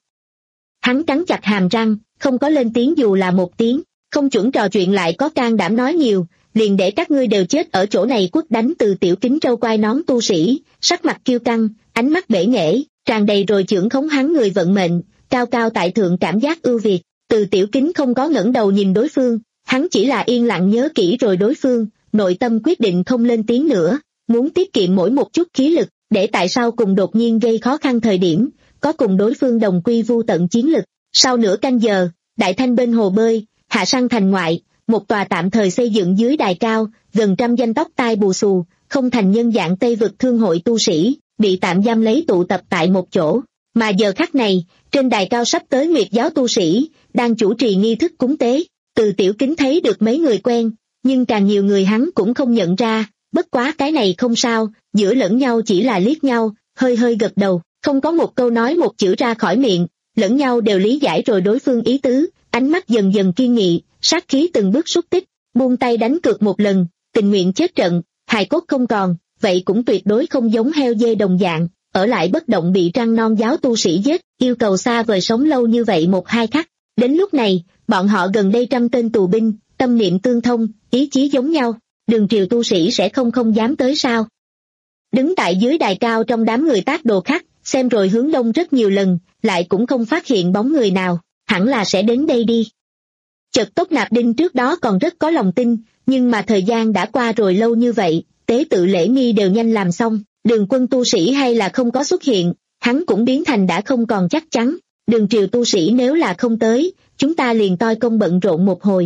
Hắn cắn chặt hàm răng, không có lên tiếng dù là một tiếng, không chuẩn trò chuyện lại có can đảm nói nhiều, liền để các ngươi đều chết ở chỗ này. Quất đánh Từ Tiểu Kính trâu quai nón tu sĩ, sắc mặt kiêu căng, ánh mắt bể nghệ, tràn đầy rồi chưởng khống hắn người vận mệnh, cao cao tại thượng cảm giác ưu việt. Từ Tiểu Kính không có ngẩng đầu nhìn đối phương, hắn chỉ là yên lặng nhớ kỹ rồi đối phương, nội tâm quyết định không lên tiếng nữa, muốn tiết kiệm mỗi một chút khí lực, để tại sao cùng đột nhiên gây khó khăn thời điểm, có cùng đối phương đồng quy vu tận chiến lực. Sau nửa canh giờ, Đại Thanh bên hồ bơi, Hạ Sang thành ngoại, một tòa tạm thời xây dựng dưới đài cao, gần trăm danh tóc tai bù xù, không thành nhân dạng Tây vực thương hội tu sĩ, bị tạm giam lấy tụ tập tại một chỗ. Mà giờ khắc này, trên đài cao sắp tới Nguyệt giáo tu sĩ, đang chủ trì nghi thức cúng tế. Từ Tiểu Kính thấy được mấy người quen, nhưng càng nhiều người hắn cũng không nhận ra, bất quá cái này không sao, giữa lẫn nhau chỉ là liếc nhau, hơi hơi gật đầu, không có một câu nói một chữ ra khỏi miệng, lẫn nhau đều lý giải rồi đối phương ý tứ, ánh mắt dần dần kiên nghị, sát khí từng bước xúc tích, buông tay đánh cược một lần, tình nguyện chết trận, hài cốt không còn, vậy cũng tuyệt đối không giống heo dê đồng dạng, ở lại bất động bị trăng non giáo tu sĩ giết, yêu cầu xa vời sống lâu như vậy một hai khắc. Đến lúc này, bọn họ gần đây trăm tên tù binh, tâm niệm tương thông, ý chí giống nhau, Đường Triều tu sĩ sẽ không không dám tới sao. Đứng tại dưới đài cao trong đám người Tác Đồ Khắc, xem rồi hướng đông rất nhiều lần, lại cũng không phát hiện bóng người nào, hẳn là sẽ đến đây đi. Chợt Tốc Nạp Đinh trước đó còn rất có lòng tin, nhưng mà thời gian đã qua rồi lâu như vậy, tế tự lễ nghi đều nhanh làm xong, Đường Quân tu sĩ hay là không có xuất hiện, hắn cũng biến thành đã không còn chắc chắn. Đường Triều tu sĩ nếu là không tới, chúng ta liền toi công bận rộn một hồi.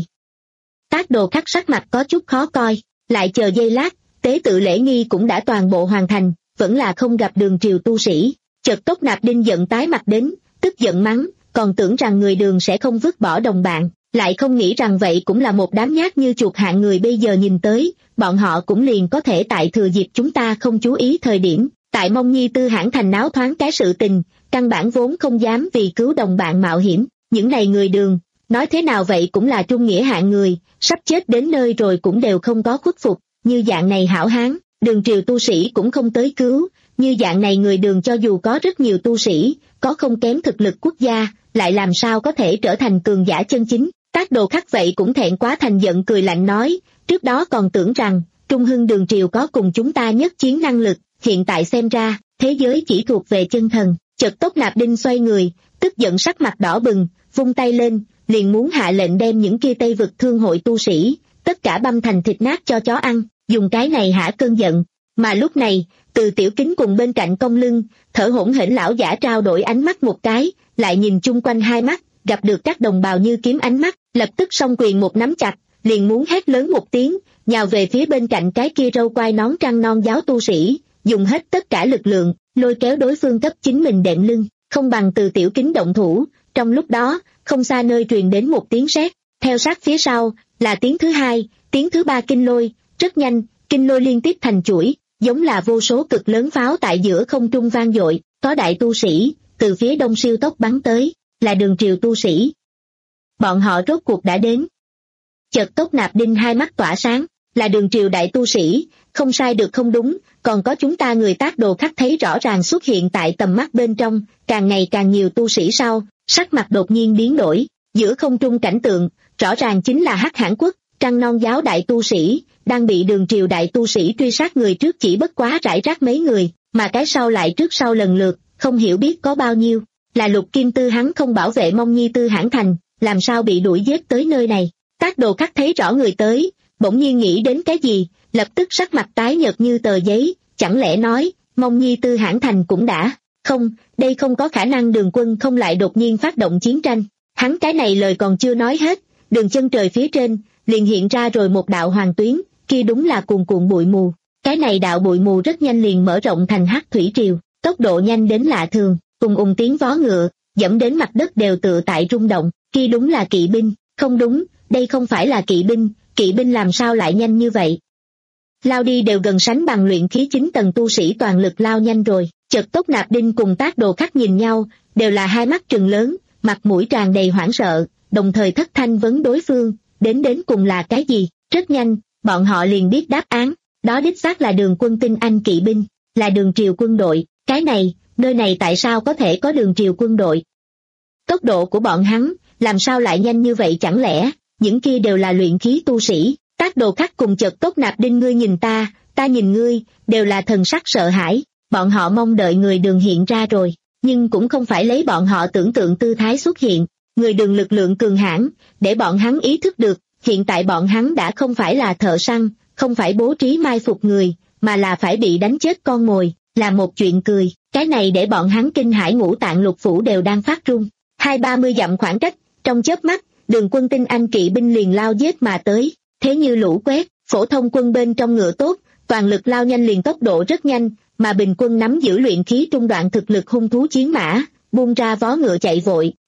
Tác Đồ Khắc sắc mặt có chút khó coi, lại chờ giây lát, tế tự lễ nghi cũng đã toàn bộ hoàn thành, vẫn là không gặp Đường Triều tu sĩ. Chợt Tốc Nạp Đinh giận tái mặt đến, tức giận mắng, còn tưởng rằng người Đường sẽ không vứt bỏ đồng bạn, lại không nghĩ rằng vậy cũng là một đám nhát như chuột hạng người. Bây giờ nhìn tới, bọn họ cũng liền có thể tại thừa dịp chúng ta không chú ý thời điểm, tại Mông Nhi Tư Hãn Thành náo thoáng cái sự tình, căn bản vốn không dám vì cứu đồng bạn mạo hiểm. Những này người Đường, nói thế nào vậy cũng là trung nghĩa hạng người, sắp chết đến nơi rồi cũng đều không có khuất phục, như dạng này hảo hán, Đường Triều tu sĩ cũng không tới cứu, như dạng này người Đường cho dù có rất nhiều tu sĩ, có không kém thực lực quốc gia, lại làm sao có thể trở thành cường giả chân chính. Tác Đồ Khắc vậy cũng thẹn quá thành giận cười lạnh nói, trước đó còn tưởng rằng, Trung Hưng Đường Triều có cùng chúng ta nhất chiến năng lực, hiện tại xem ra, thế giới chỉ thuộc về chân thần. Chợt Tốc Nạp Đinh xoay người, tức giận sắc mặt đỏ bừng, vung tay lên, liền muốn hạ lệnh đem những kia Tây vực thương hội tu sĩ, tất cả băm thành thịt nát cho chó ăn, dùng cái này hả cơn giận. Mà lúc này, Từ Tiểu Kính cùng bên cạnh Cong Lưng, thở hổn hển lão giả trao đổi ánh mắt một cái, lại nhìn chung quanh hai mắt, gặp được các đồng bào như kiếm ánh mắt, lập tức song quyền một nắm chặt, liền muốn hét lớn một tiếng, nhào về phía bên cạnh cái kia râu quai nón trăng non giáo tu sĩ, dùng hết tất cả lực lượng, lôi kéo đối phương cấp chính mình đệm lưng, không bằng Từ Tiểu Kính động thủ. Trong lúc đó, không xa nơi truyền đến một tiếng sét, theo sát phía sau là tiếng thứ hai, tiếng thứ ba kinh lôi, rất nhanh, kinh lôi liên tiếp thành chuỗi, giống là vô số cực lớn pháo tại giữa không trung vang dội, có đại tu sĩ từ phía đông siêu tốc bắn tới, là Đường Triều tu sĩ. Bọn họ rốt cuộc đã đến. Chợt Tốc Nạp Đinh hai mắt tỏa sáng, là Đường Triều đại tu sĩ, không sai được không đúng, còn có chúng ta người Tác Đồ Khắc thấy rõ ràng xuất hiện tại tầm mắt bên trong, càng ngày càng nhiều tu sĩ sau, sắc mặt đột nhiên biến đổi, giữa không trung cảnh tượng, rõ ràng chính là Hắc Hãn Quốc, trăng non giáo đại tu sĩ, đang bị Đường Triều đại tu sĩ truy sát. Người trước chỉ bất quá rải rác mấy người, mà cái sau lại trước sau lần lượt, không hiểu biết có bao nhiêu, là Lục Kim Tư hắn không bảo vệ Mông Nhi Tư Hãn Thành, làm sao bị đuổi giết tới nơi này. Tác Đồ Khắc thấy rõ người tới, bỗng nhiên nghĩ đến cái gì, lập tức sắc mặt tái nhợt như tờ giấy, chẳng lẽ nói, Mông Nhi Tư Hãn Thành cũng đã, không, đây không có khả năng. Đường Quân không lại đột nhiên phát động chiến tranh. Hắn cái này lời còn chưa nói hết, đường chân trời phía trên, liền hiện ra rồi một đạo hoàng tuyến, kia đúng là cuồn cuộn bụi mù. Cái này đạo bụi mù rất nhanh liền mở rộng thành hắc thủy triều, tốc độ nhanh đến lạ thường, ùng ùng tiếng vó ngựa, dẫm đến mặt đất đều tựa tại rung động, kia đúng là kỵ binh, không đúng, đây không phải là kỵ binh, kỵ binh làm sao lại nhanh như vậy. Lao đi đều gần sánh bằng luyện khí chín tầng tu sĩ toàn lực lao nhanh rồi. Chợt Tốc Nạp Đinh cùng Tác Đồ Khắc nhìn nhau, đều là hai mắt trừng lớn, mặt mũi tràn đầy hoảng sợ, đồng thời thất thanh vấn đối phương, đến đến cùng là cái gì. Rất nhanh, bọn họ liền biết đáp án, đó đích xác là Đường Quân tinh anh kỵ binh, là Đường Triều quân đội. Cái này, nơi này tại sao có thể có Đường Triều quân đội? Tốc độ của bọn hắn, làm sao lại nhanh như vậy? Chẳng lẽ, những kia đều là luyện khí tu sĩ? Tác Đồ Khắc cùng Chợt Tốc Nạp Đinh ngươi nhìn ta, ta nhìn ngươi, đều là thần sắc sợ hãi. Bọn họ mong đợi người Đường hiện ra rồi, nhưng cũng không phải lấy bọn họ tưởng tượng tư thái xuất hiện. Người Đường lực lượng cường hãn, để bọn hắn ý thức được, hiện tại bọn hắn đã không phải là thợ săn, không phải bố trí mai phục người, mà là phải bị đánh chết con mồi, là một chuyện cười. Cái này để bọn hắn kinh hãi, ngũ tạng lục phủ đều đang phát run. Hai ba mươi dặm khoảng cách, trong chớp mắt, Đường Quân tinh anh kỵ binh liền lao giết mà tới, thế như lũ quét. Phổ thông quân bên trong ngựa tốt, toàn lực lao nhanh liền tốc độ rất nhanh, mà bình quân nắm giữ luyện khí trung đoạn thực lực hung thú chiến mã, buông ra vó ngựa chạy vội,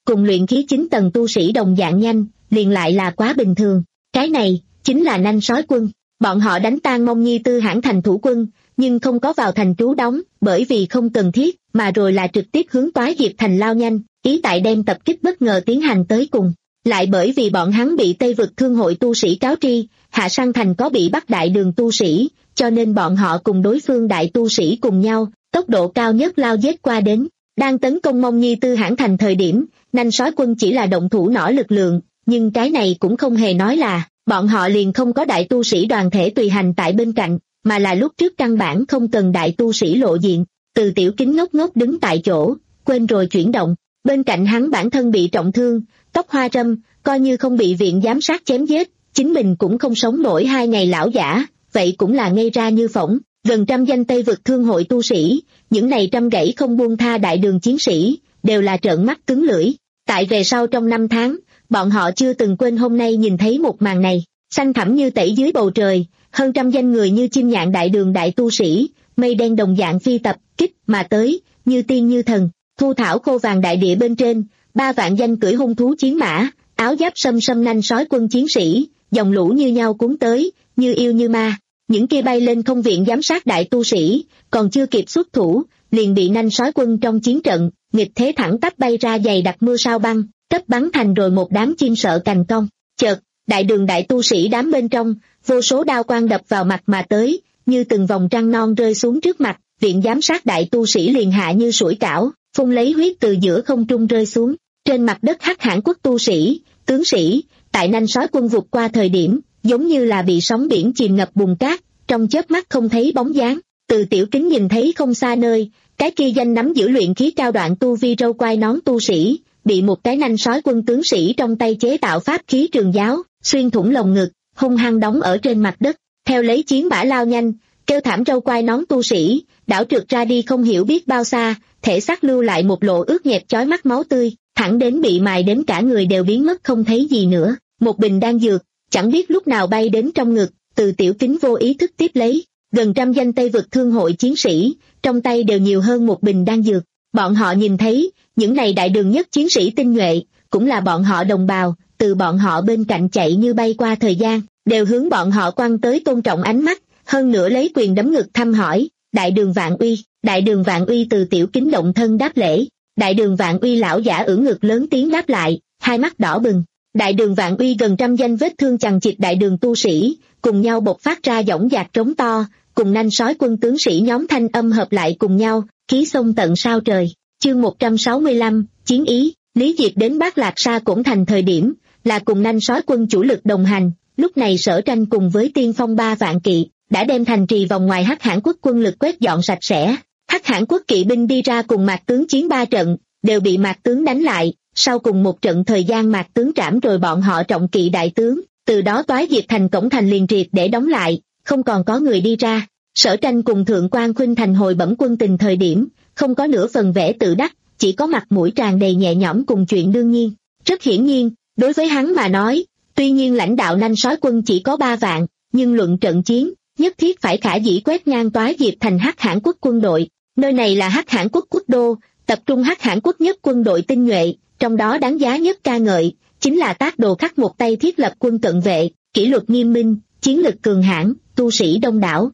cùng luyện khí chín tầng tu sĩ đồng dạng nhanh, liền lại là quá bình thường. Cái này, chính là nanh sói quân. Bọn họ đánh tan Mông Nhi Tư Hãn thành thủ quân, nhưng không có vào thành trú đóng, bởi vì không cần thiết, mà rồi là trực tiếp hướng Toái Diệp thành lao nhanh, ý tại đem tập kích bất ngờ tiến hành tới cùng. Lại bởi vì bọn hắn bị Tây vực thương hội tu sĩ cáo tri, Hạ Sang thành có bị bắt đại đường tu sĩ, cho nên bọn họ cùng đối phương đại tu sĩ cùng nhau, tốc độ cao nhất lao giết qua đến. Đang tấn công Mông Nhi Tư Hãn thành thời điểm, nanh sói quân chỉ là động thủ nỏ lực lượng, nhưng cái này cũng không hề nói là bọn họ liền không có đại tu sĩ đoàn thể tùy hành tại bên cạnh, mà là lúc trước căn bản không cần đại tu sĩ lộ diện. Từ Tiểu Kính ngốc ngốc đứng tại chỗ, quên rồi chuyển động, bên cạnh hắn bản thân bị trọng thương, tóc hoa râm, coi như không bị viện giám sát chém giết, chính mình cũng không sống nổi hai ngày lão giả, vậy cũng là ngây ra như phỏng. Gần trăm danh Tây vực thương hội tu sĩ, những này trăm gãy không buông tha đại đường chiến sĩ, đều là trợn mắt cứng lưỡi. Tại về sau trong năm tháng, bọn họ chưa từng quên hôm nay nhìn thấy một màn này, xanh thẳm như tẩy dưới bầu trời, hơn trăm danh người như chim nhạn đại đường đại tu sĩ, mây đen đồng dạng phi tập, kích mà tới, như tiên như thần, thu thảo khô vàng đại địa bên trên, ba vạn danh cưỡi hung thú chiến mã, áo giáp sâm sâm nanh sói quân chiến sĩ, dòng lũ như nhau cuốn tới, như yêu như ma. Những kia bay lên không viện giám sát đại tu sĩ, còn chưa kịp xuất thủ, liền bị nanh sói quân trong chiến trận, nghịch thế thẳng tắp bay ra dày đặc mưa sao băng, cấp bắn thành rồi một đám chim sợ cành cong. Chợt, đại đường đại tu sĩ đám bên trong, vô số đao quang đập vào mặt mà tới, như từng vòng trăng non rơi xuống trước mặt, viện giám sát đại tu sĩ liền hạ như sủi cảo, phun lấy huyết từ giữa không trung rơi xuống. Trên mặt đất Hắc Hãn quốc tu sĩ, tướng sĩ, tại nanh sói quân vụt qua thời điểm, giống như là bị sóng biển chìm ngập bùn cát, trong chớp mắt không thấy bóng dáng. Từ Tiểu Kính nhìn thấy không xa nơi, cái kia danh nắm giữ luyện khí cao đoạn tu vi râu quai nón tu sĩ, bị một cái nanh sói quân tướng sĩ trong tay chế tạo pháp khí trường giáo, xuyên thủng lồng ngực, hung hăng đóng ở trên mặt đất, theo lấy chiến bả lao nhanh, kêu thảm râu quai nón tu sĩ, đảo trượt ra đi không hiểu biết bao xa, thể xác lưu lại một lộ ướt nhẹp chói mắt máu tươi, thẳng đến bị mài đến cả người đều biến mất không thấy gì nữa. Một bình đan dược, chẳng biết lúc nào bay đến trong ngực, Từ Tiểu Kính vô ý thức tiếp lấy. Gần trăm danh Tây vực thương hội chiến sĩ, trong tay đều nhiều hơn một bình đan dược. Bọn họ nhìn thấy, những này đại đường nhất chiến sĩ tinh nhuệ, cũng là bọn họ đồng bào, từ bọn họ bên cạnh chạy như bay qua thời gian, đều hướng bọn họ quăng tới tôn trọng ánh mắt, hơn nữa lấy quyền đấm ngực thăm hỏi. Đại đường Vạn Uy, đại đường Vạn Uy. Từ Tiểu Kính động thân đáp lễ. Đại đường Vạn Uy lão giả ưỡn ngực lớn tiếng đáp lại, hai mắt đỏ bừng. Đại đường Vạn Uy gần trăm danh vết thương chằng chịt đại đường tu sĩ, cùng nhau bộc phát ra dõng dạc trống to, cùng nanh sói quân tướng sĩ nhóm thanh âm hợp lại cùng nhau, khí sông tận sao trời. Chương một trăm sáu mươi lăm, chiến ý. Lý Diệp đến Bát Lạc Sa Cổn thành thời điểm, là cùng nanh sói quân chủ lực đồng hành, lúc này Sở Tranh cùng với tiên phong ba vạn kỵ, đã đem thành trì vòng ngoài Hắc Hãn quốc quân lực quét dọn sạch sẽ. Hắc Hãn quốc kỵ binh đi ra cùng Mạc tướng chiến ba trận, đều bị Mạc tướng đánh lại, sau cùng một trận thời gian Mạc tướng trảm rồi bọn họ trọng kỵ đại tướng, từ đó Toái Diệp thành cổng thành liền triệt để đóng lại, không còn có người đi ra. Sở Tranh cùng Thượng quan Khuynh Thành hồi bẩm quân tình thời điểm, không có nửa phần vẻ tự đắc, chỉ có mặt mũi tràn đầy nhẹ nhõm cùng chuyện đương nhiên. Rất hiển nhiên, đối với hắn mà nói, tuy nhiên lãnh đạo nanh sói quân chỉ có ba vạn, nhưng luận trận chiến, nhất thiết phải khả dĩ quét ngang Toái Diệp thành Hắc Hãn quốc quân đội. Nơi này là Hắc Hãn quốc quốc đô, tập trung Hắc Hãn quốc nhất quân đội tinh nhuệ, trong đó đáng giá nhất ca ngợi, chính là Tác Đồ Khắc một tay thiết lập quân cận vệ, kỷ luật nghiêm minh, chiến lực cường hãn, tu sĩ đông đảo.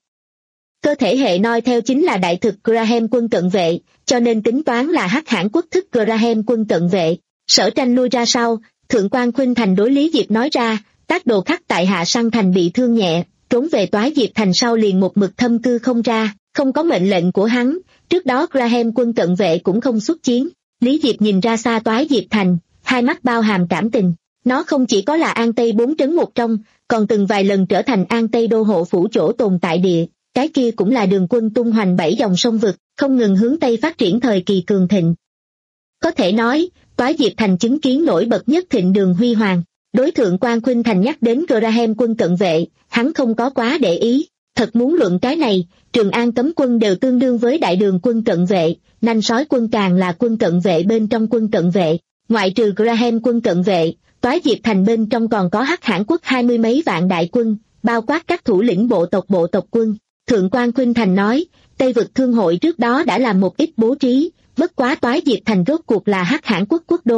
Cơ thể hệ noi theo chính là đại thực Graham quân cận vệ, cho nên tính toán là Hắc Hãn quốc thức Graham quân cận vệ. Sở Tranh lui ra sau, Thượng quan Khuynh Thành đối Lý Diệp nói ra, Tác Đồ Khắc tại Hạ Sang thành bị thương nhẹ, trốn về Toái Diệp thành sau liền một mực thâm cư không ra, không có mệnh lệnh của hắn, trước đó Graham quân cận vệ cũng không xuất chiến. Lý Diệp nhìn ra xa Toái Diệp thành, hai mắt bao hàm cảm tình. Nó không chỉ có là An Tây bốn trấn một trong, còn từng vài lần trở thành An Tây đô hộ phủ chỗ tồn tại địa, cái kia cũng là đường quân tung hoành bảy dòng sông vực, không ngừng hướng Tây phát triển thời kỳ cường thịnh. Có thể nói, Toái Diệp thành chứng kiến nổi bật nhất thịnh đường huy hoàng. Đối Thượng quan Khuynh Thành nhắc đến Graham quân cận vệ, hắn không có quá để ý. Thật muốn luận cái này, Trường An cấm quân đều tương đương với đại đường quân cận vệ, nanh sói quân càng là quân cận vệ bên trong quân cận vệ. Ngoại trừ Graham quân cận vệ, Toái Diệp thành bên trong còn có Hắc Hãn quốc hai mươi mấy vạn đại quân, bao quát các thủ lĩnh bộ tộc bộ tộc quân. Thượng quan Khuynh Thành nói, Tây vực thương hội trước đó đã làm một ít bố trí, bất quá Toái Diệp thành rốt cuộc là Hắc Hãn quốc quốc đô,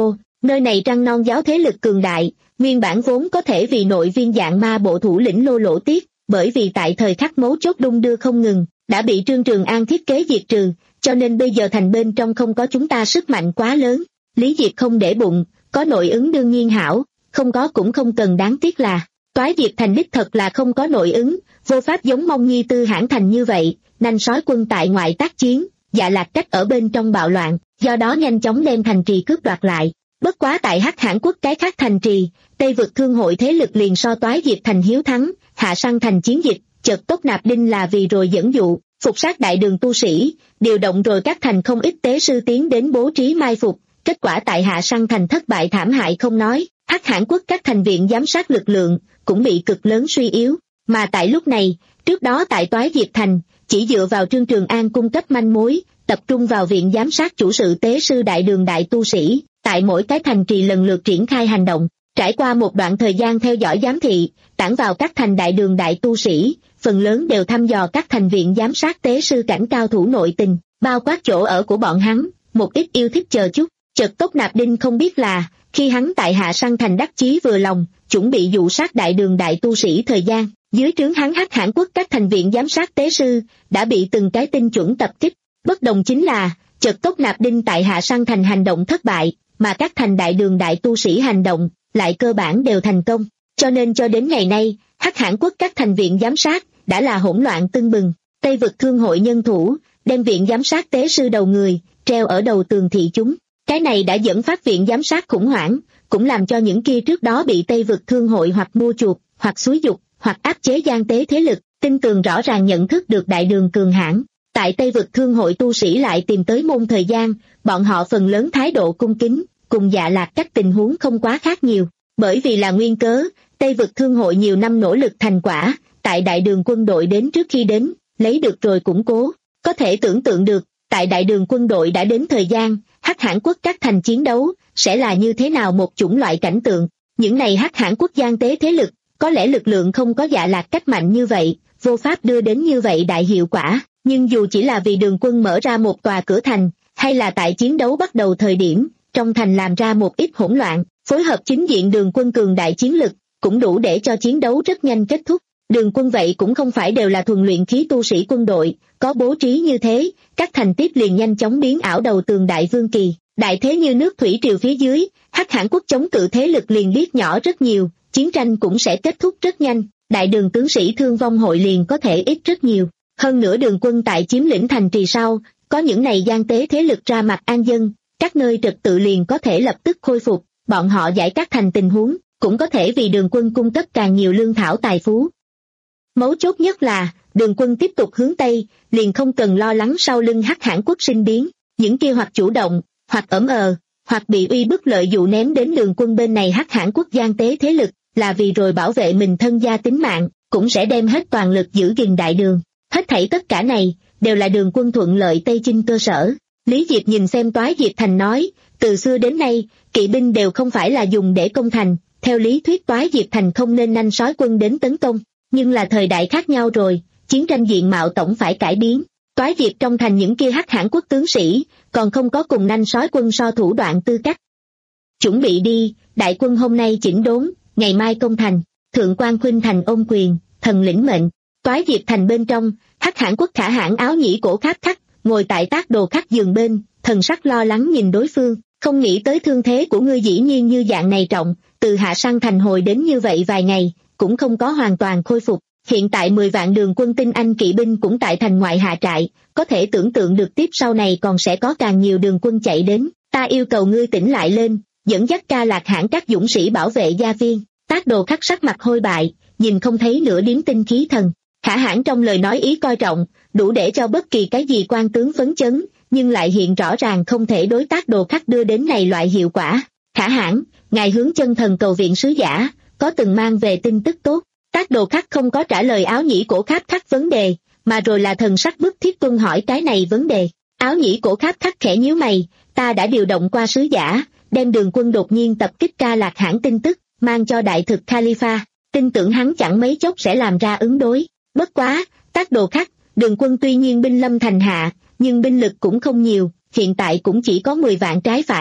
Nơi này Trăng Non giáo thế lực cường đại, nguyên bản vốn có thể vì nội viên dạng ma bộ thủ lĩnh Lô Lỗ Tiết, bởi vì tại thời khắc mấu chốt đung đưa không ngừng, đã bị Trương Trường An thiết kế diệt trừ, cho nên bây giờ thành bên trong không có chúng ta sức mạnh quá lớn. Lý Diệp không để bụng, có nội ứng đương nhiên hảo, không có cũng không cần, đáng tiếc là Toái Diệp thành đích thật là không có nội ứng, vô pháp giống Mông Nhi Tư Hãn thành như vậy, nanh sói quân tại ngoại tác chiến, Dạ Lạc Cách ở bên trong bạo loạn, do đó nhanh chóng đem thành trì cướp đoạt lại. Bất quá tại Hắc Hãn quốc cái khác thành trì, Tây vực thương hội thế lực liền so Toái Diệp thành hiếu thắng, hạ săn thành chiến dịch, chợt Tốt Nạp Đinh là vì rồi dẫn dụ, phục sát đại đường tu sĩ, điều động rồi các thành không ít tế sư tiến đến bố trí mai phục, kết quả tại hạ săn thành thất bại thảm hại không nói, Hắc Hãn quốc các thành viện giám sát lực lượng cũng bị cực lớn suy yếu, mà tại lúc này, trước đó tại Toái Diệp thành, chỉ dựa vào Trương Trường An cung cấp manh mối, tập trung vào viện giám sát chủ sự tế sư đại đường đại tu sĩ, tại mỗi cái thành trì lần lượt triển khai hành động, trải qua một đoạn thời gian theo dõi giám thị, tản vào các thành đại đường đại tu sĩ, phần lớn đều thăm dò các thành viện giám sát tế sư cảnh cao thủ nội tình, bao quát chỗ ở của bọn hắn, một ít yêu thích chờ chút, chợt Tốt Nạp Đinh không biết là, khi hắn tại hạ săn thành đắc chí vừa lòng, chuẩn bị dụ sát đại đường đại tu sĩ thời gian, dưới trướng hắn Hắc Hãn quốc các thành viện giám sát tế sư, đã bị từng cái tinh chuẩn tập kích, bất đồng chính là, chợt Tốt Nạp Đinh tại hạ săn thành hành động thất bại, mà các thành đại đường đại tu sĩ hành động, lại cơ bản đều thành công, cho nên cho đến ngày nay, Hắc Hãn quốc các thành viện giám sát, đã là hỗn loạn tưng bừng, Tây vực thương hội nhân thủ, đem viện giám sát tế sư đầu người, treo ở đầu tường thị chúng, cái này đã dẫn phát viện giám sát khủng hoảng, cũng làm cho những kia trước đó bị Tây vực thương hội hoặc mua chuộc, hoặc xúi dục, hoặc áp chế gian tế thế lực, tin tường rõ ràng nhận thức được đại đường cường hãn. Tại Tây vực thương hội tu sĩ lại tìm tới môn thời gian, bọn họ phần lớn thái độ cung kính, cùng Dạ Lạc Cách tình huống không quá khác nhiều, bởi vì là nguyên cớ, Tây vực thương hội nhiều năm nỗ lực thành quả, tại đại đường quân đội đến trước khi đến, lấy được rồi củng cố, có thể tưởng tượng được, tại đại đường quân đội đã đến thời gian, Hắc Hãn quốc các thành chiến đấu, sẽ là như thế nào một chủng loại cảnh tượng, những này Hắc Hãn quốc gian tế thế lực, có lẽ lực lượng không có Dạ Lạc Cách mạnh như vậy, vô pháp đưa đến như vậy đại hiệu quả, nhưng dù chỉ là vì đường quân mở ra một tòa cửa thành, hay là tại chiến đấu bắt đầu thời điểm, trong thành làm ra một ít hỗn loạn, phối hợp chính diện đường quân cường đại chiến lực, cũng đủ để cho chiến đấu rất nhanh kết thúc. Đường quân vậy cũng không phải đều là thuần luyện khí tu sĩ quân đội, có bố trí như thế, các thành tiếp liền nhanh chóng biến ảo đầu tường đại vương kỳ, đại thế như nước thủy triều phía dưới, Hắc Hãn quốc chống cự thế lực liền biết nhỏ rất nhiều, chiến tranh cũng sẽ kết thúc rất nhanh, đại đường tướng sĩ thương vong hội liền có thể ít rất nhiều. Hơn nữa đường quân tại chiếm lĩnh thành trì sau, có những này gian tế thế lực ra mặt an dân, các nơi trật tự liền có thể lập tức khôi phục, bọn họ giải các thành tình huống, cũng có thể vì đường quân cung cấp càng nhiều lương thảo tài phú. Mấu chốt nhất là, đường quân tiếp tục hướng Tây, liền không cần lo lắng sau lưng Hắc Hãn quốc sinh biến, những kia hoặc chủ động, hoặc ẩm ờ, hoặc bị uy bức lợi dụ ném đến đường quân bên này Hắc Hãn quốc gian tế thế lực, là vì rồi bảo vệ mình thân gia tính mạng, cũng sẽ đem hết toàn lực giữ gìn đại đường. Hết thảy tất cả này, đều là đường quân thuận lợi Tây chinh cơ sở. Lý Diệp nhìn xem Toái Diệp thành nói, từ xưa đến nay, kỵ binh đều không phải là dùng để công thành, theo lý thuyết Toái Diệp thành không nên nanh sói quân đến tấn công, nhưng là thời đại khác nhau rồi, chiến tranh diện mạo tổng phải cải biến. Toái Diệp trong thành những kia Hắc Hãn quốc tướng sĩ, còn không có cùng nanh sói quân so thủ đoạn tư cách. Chuẩn bị đi, đại quân hôm nay chỉnh đốn, ngày mai công thành, thượng quan khuynh thành ôm quyền, thần lĩnh mệnh. Toái Diệp thành bên trong, Hắc Hãn quốc Khả Hãn áo nhĩ cổ kháp khắc, ngồi tại Tác Đồ Khắc giường bên, thần sắc lo lắng nhìn đối phương, không nghĩ tới thương thế của ngươi dĩ nhiên như dạng này trọng, từ hạ săn thành hồi đến như vậy vài ngày, cũng không có hoàn toàn khôi phục. Hiện tại mười vạn đường quân tinh anh kỵ binh cũng tại thành ngoại hạ trại, có thể tưởng tượng được tiếp sau này còn sẽ có càng nhiều đường quân chạy đến, ta yêu cầu ngươi tỉnh lại lên, dẫn dắt Ca Lạc Hãn các dũng sĩ bảo vệ gia viên. Tác Đồ Khắc sắc mặt hôi bại, nhìn không thấy nửa điểm tinh khí thần. Khả Hãn trong lời nói ý coi trọng, đủ để cho bất kỳ cái gì quan tướng phấn chấn, nhưng lại hiện rõ ràng không thể đối Tác Đồ Khắc đưa đến này loại hiệu quả. Khả Hãn, ngài hướng chân thần cầu viện sứ giả, có từng mang về tin tức tốt. Tác Đồ Khắc không có trả lời áo nhĩ cổ kháp khắc vấn đề, mà rồi là thần sắc bức thiết tuân hỏi cái này vấn đề. Áo nhĩ cổ kháp khắc khẽ nhíu mày, ta đã điều động qua sứ giả, đem đường quân đột nhiên tập kích Ca Lạc Hãn tin tức, mang cho đại thực Khalifa, tin tưởng hắn chẳng mấy chốc sẽ làm ra ứng đối. Bất quá, Tác Đồ Khắc, đường quân tuy nhiên binh lâm thành hạ, nhưng binh lực cũng không nhiều, hiện tại cũng chỉ có mười vạn trái phải,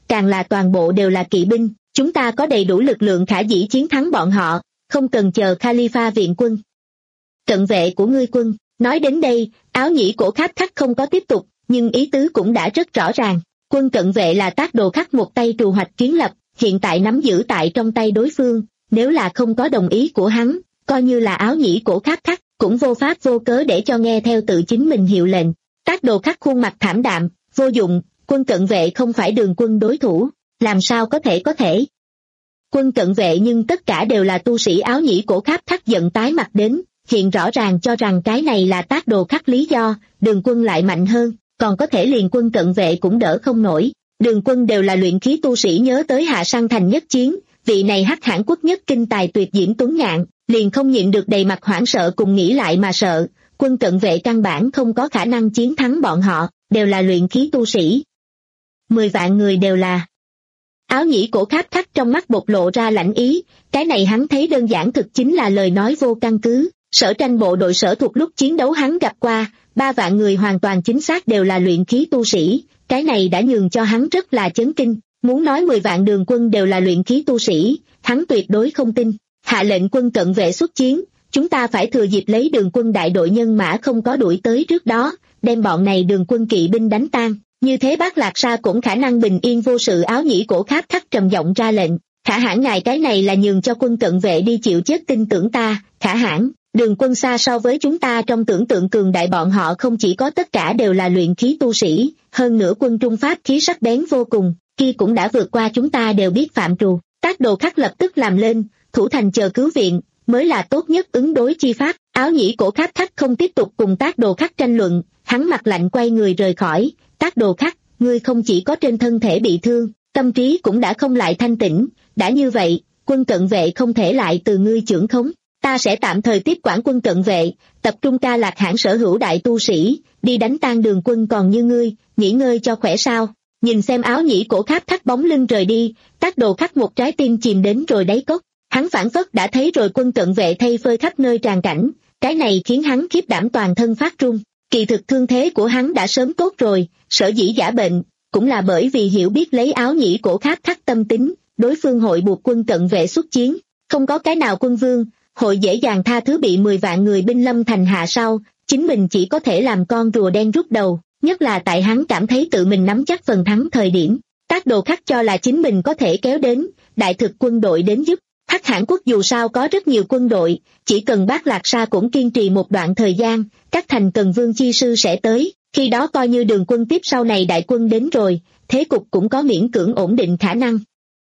càng là toàn bộ đều là kỵ binh, chúng ta có đầy đủ lực lượng khả dĩ chiến thắng bọn họ, không cần chờ Khalifa viện quân. Cận vệ của ngươi quân, nói đến đây, áo nhĩ cổ kháp khắc không có tiếp tục, nhưng ý tứ cũng đã rất rõ ràng. Quân cận vệ là Tác Đồ Khắc một tay trù hoạch kiến lập, hiện tại nắm giữ tại trong tay đối phương, nếu là không có đồng ý của hắn, coi như là áo nhĩ cổ kháp khắc, cũng vô pháp vô cớ để cho nghe theo tự chính mình hiệu lệnh. Tác Đồ Khắc khuôn mặt thảm đạm, vô dụng, quân cận vệ không phải Đường Quân đối thủ, làm sao có thể có thể. Quân cận vệ nhưng tất cả đều là tu sĩ. Áo nhĩ cổ kháp khắc giận tái mặt đến, hiện rõ ràng cho rằng cái này là Tác Đồ Khắc lý do, Đường Quân lại mạnh hơn, còn có thể liền quân cận vệ cũng đỡ không nổi. Đường Quân đều là luyện khí tu sĩ, nhớ tới Hạ Săn Thành nhất chiến, vị này Hắc Hãn quốc nhất kinh tài tuyệt diễm tuấn ngạn, liền không nhịn được đầy mặt hoảng sợ cùng nghĩ lại mà sợ, quân cận vệ căn bản không có khả năng chiến thắng bọn họ, đều là luyện khí tu sĩ. Mười vạn người đều là. Áo nhĩ cổ kháp khắc trong mắt bộc lộ ra lãnh ý, cái này hắn thấy đơn giản thực chính là lời nói vô căn cứ. Sở Tranh bộ đội sở thuộc lúc chiến đấu hắn gặp qua, ba vạn người hoàn toàn chính xác đều là luyện khí tu sĩ, cái này đã nhường cho hắn rất là chấn kinh. Muốn nói mười vạn Đường Quân đều là luyện khí tu sĩ, hắn tuyệt đối không tin. Hạ lệnh quân cận vệ xuất chiến, chúng ta phải thừa dịp lấy Đường Quân đại đội nhân mã không có đuổi tới trước đó, đem bọn này Đường Quân kỵ binh đánh tan, như thế Bát Lạc Sa cũng khả năng bình yên vô sự. Áo nhĩ cổ kháp khắc trầm giọng ra lệnh, Khả Hãn ngài cái này là nhường cho quân cận vệ đi chịu chết tin tưởng ta. Khả Hãn, Đường Quân xa so với chúng ta trong tưởng tượng cường đại, bọn họ không chỉ có tất cả đều là luyện khí tu sĩ, hơn nữa quân trung pháp khí sắc bén vô cùng, kia cũng đã vượt qua chúng ta đều biết phạm trù. Tác Đồ Khắc lập tức làm lên, thủ thành chờ cứu viện, mới là tốt nhất ứng đối chi pháp. Áo nhĩ cổ kháp khắc không tiếp tục cùng Tác Đồ Khắc tranh luận, hắn mặt lạnh quay người rời khỏi. Tác Đồ Khắc, ngươi không chỉ có trên thân thể bị thương, tâm trí cũng đã không lại thanh tĩnh, đã như vậy, quân cận vệ không thể lại từ ngươi trưởng khống. Ta sẽ tạm thời tiếp quản quân cận vệ, tập trung Ca Lạc Hãn sở hữu đại tu sĩ, đi đánh tan Đường Quân. Còn như ngươi, nghỉ ngơi cho khỏe sao? Nhìn xem áo nhĩ cổ kháp khắc bóng lưng rời đi, Tác Đồ Khắc một trái tim chìm đến rồi đáy cốc. Hắn phảng phất đã thấy rồi quân cận vệ thay phơi khắp nơi tràn cảnh, cái này khiến hắn khiếp đảm toàn thân phát run. Kỳ thực thương thế của hắn đã sớm tốt rồi, sở dĩ giả bệnh, cũng là bởi vì hiểu biết lấy áo nhĩ cổ kháp khắc tâm tính, đối phương hội buộc quân cận vệ xuất chiến, không có cái nào quân vương hội dễ dàng tha thứ bị mười vạn người binh lâm thành hạ sau, chính mình chỉ có thể làm con rùa đen rút đầu, nhất là tại hắn cảm thấy tự mình nắm chắc phần thắng thời điểm. Tác Đồ Khắc cho là chính mình có thể kéo đến đại thực quân đội đến giúp. Hắc Hãn quốc dù sao có rất nhiều quân đội, chỉ cần Bát Lạc Sa cũng kiên trì một đoạn thời gian, các thành cần vương chi sư sẽ tới, khi đó coi như Đường Quân tiếp sau này đại quân đến rồi, thế cục cũng có miễn cưỡng ổn định khả năng.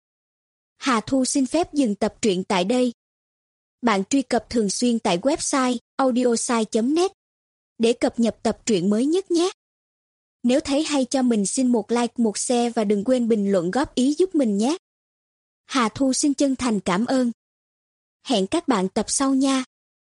Hà Thu xin phép dừng tập truyện tại đây. Bạn truy cập thường xuyên tại website audiosai chấm net để cập nhật tập truyện mới nhất nhé. Nếu thấy hay cho mình xin một like, một share và đừng quên bình luận góp ý giúp mình nhé. Hà Thu xin chân thành cảm ơn. Hẹn các bạn tập sau nha.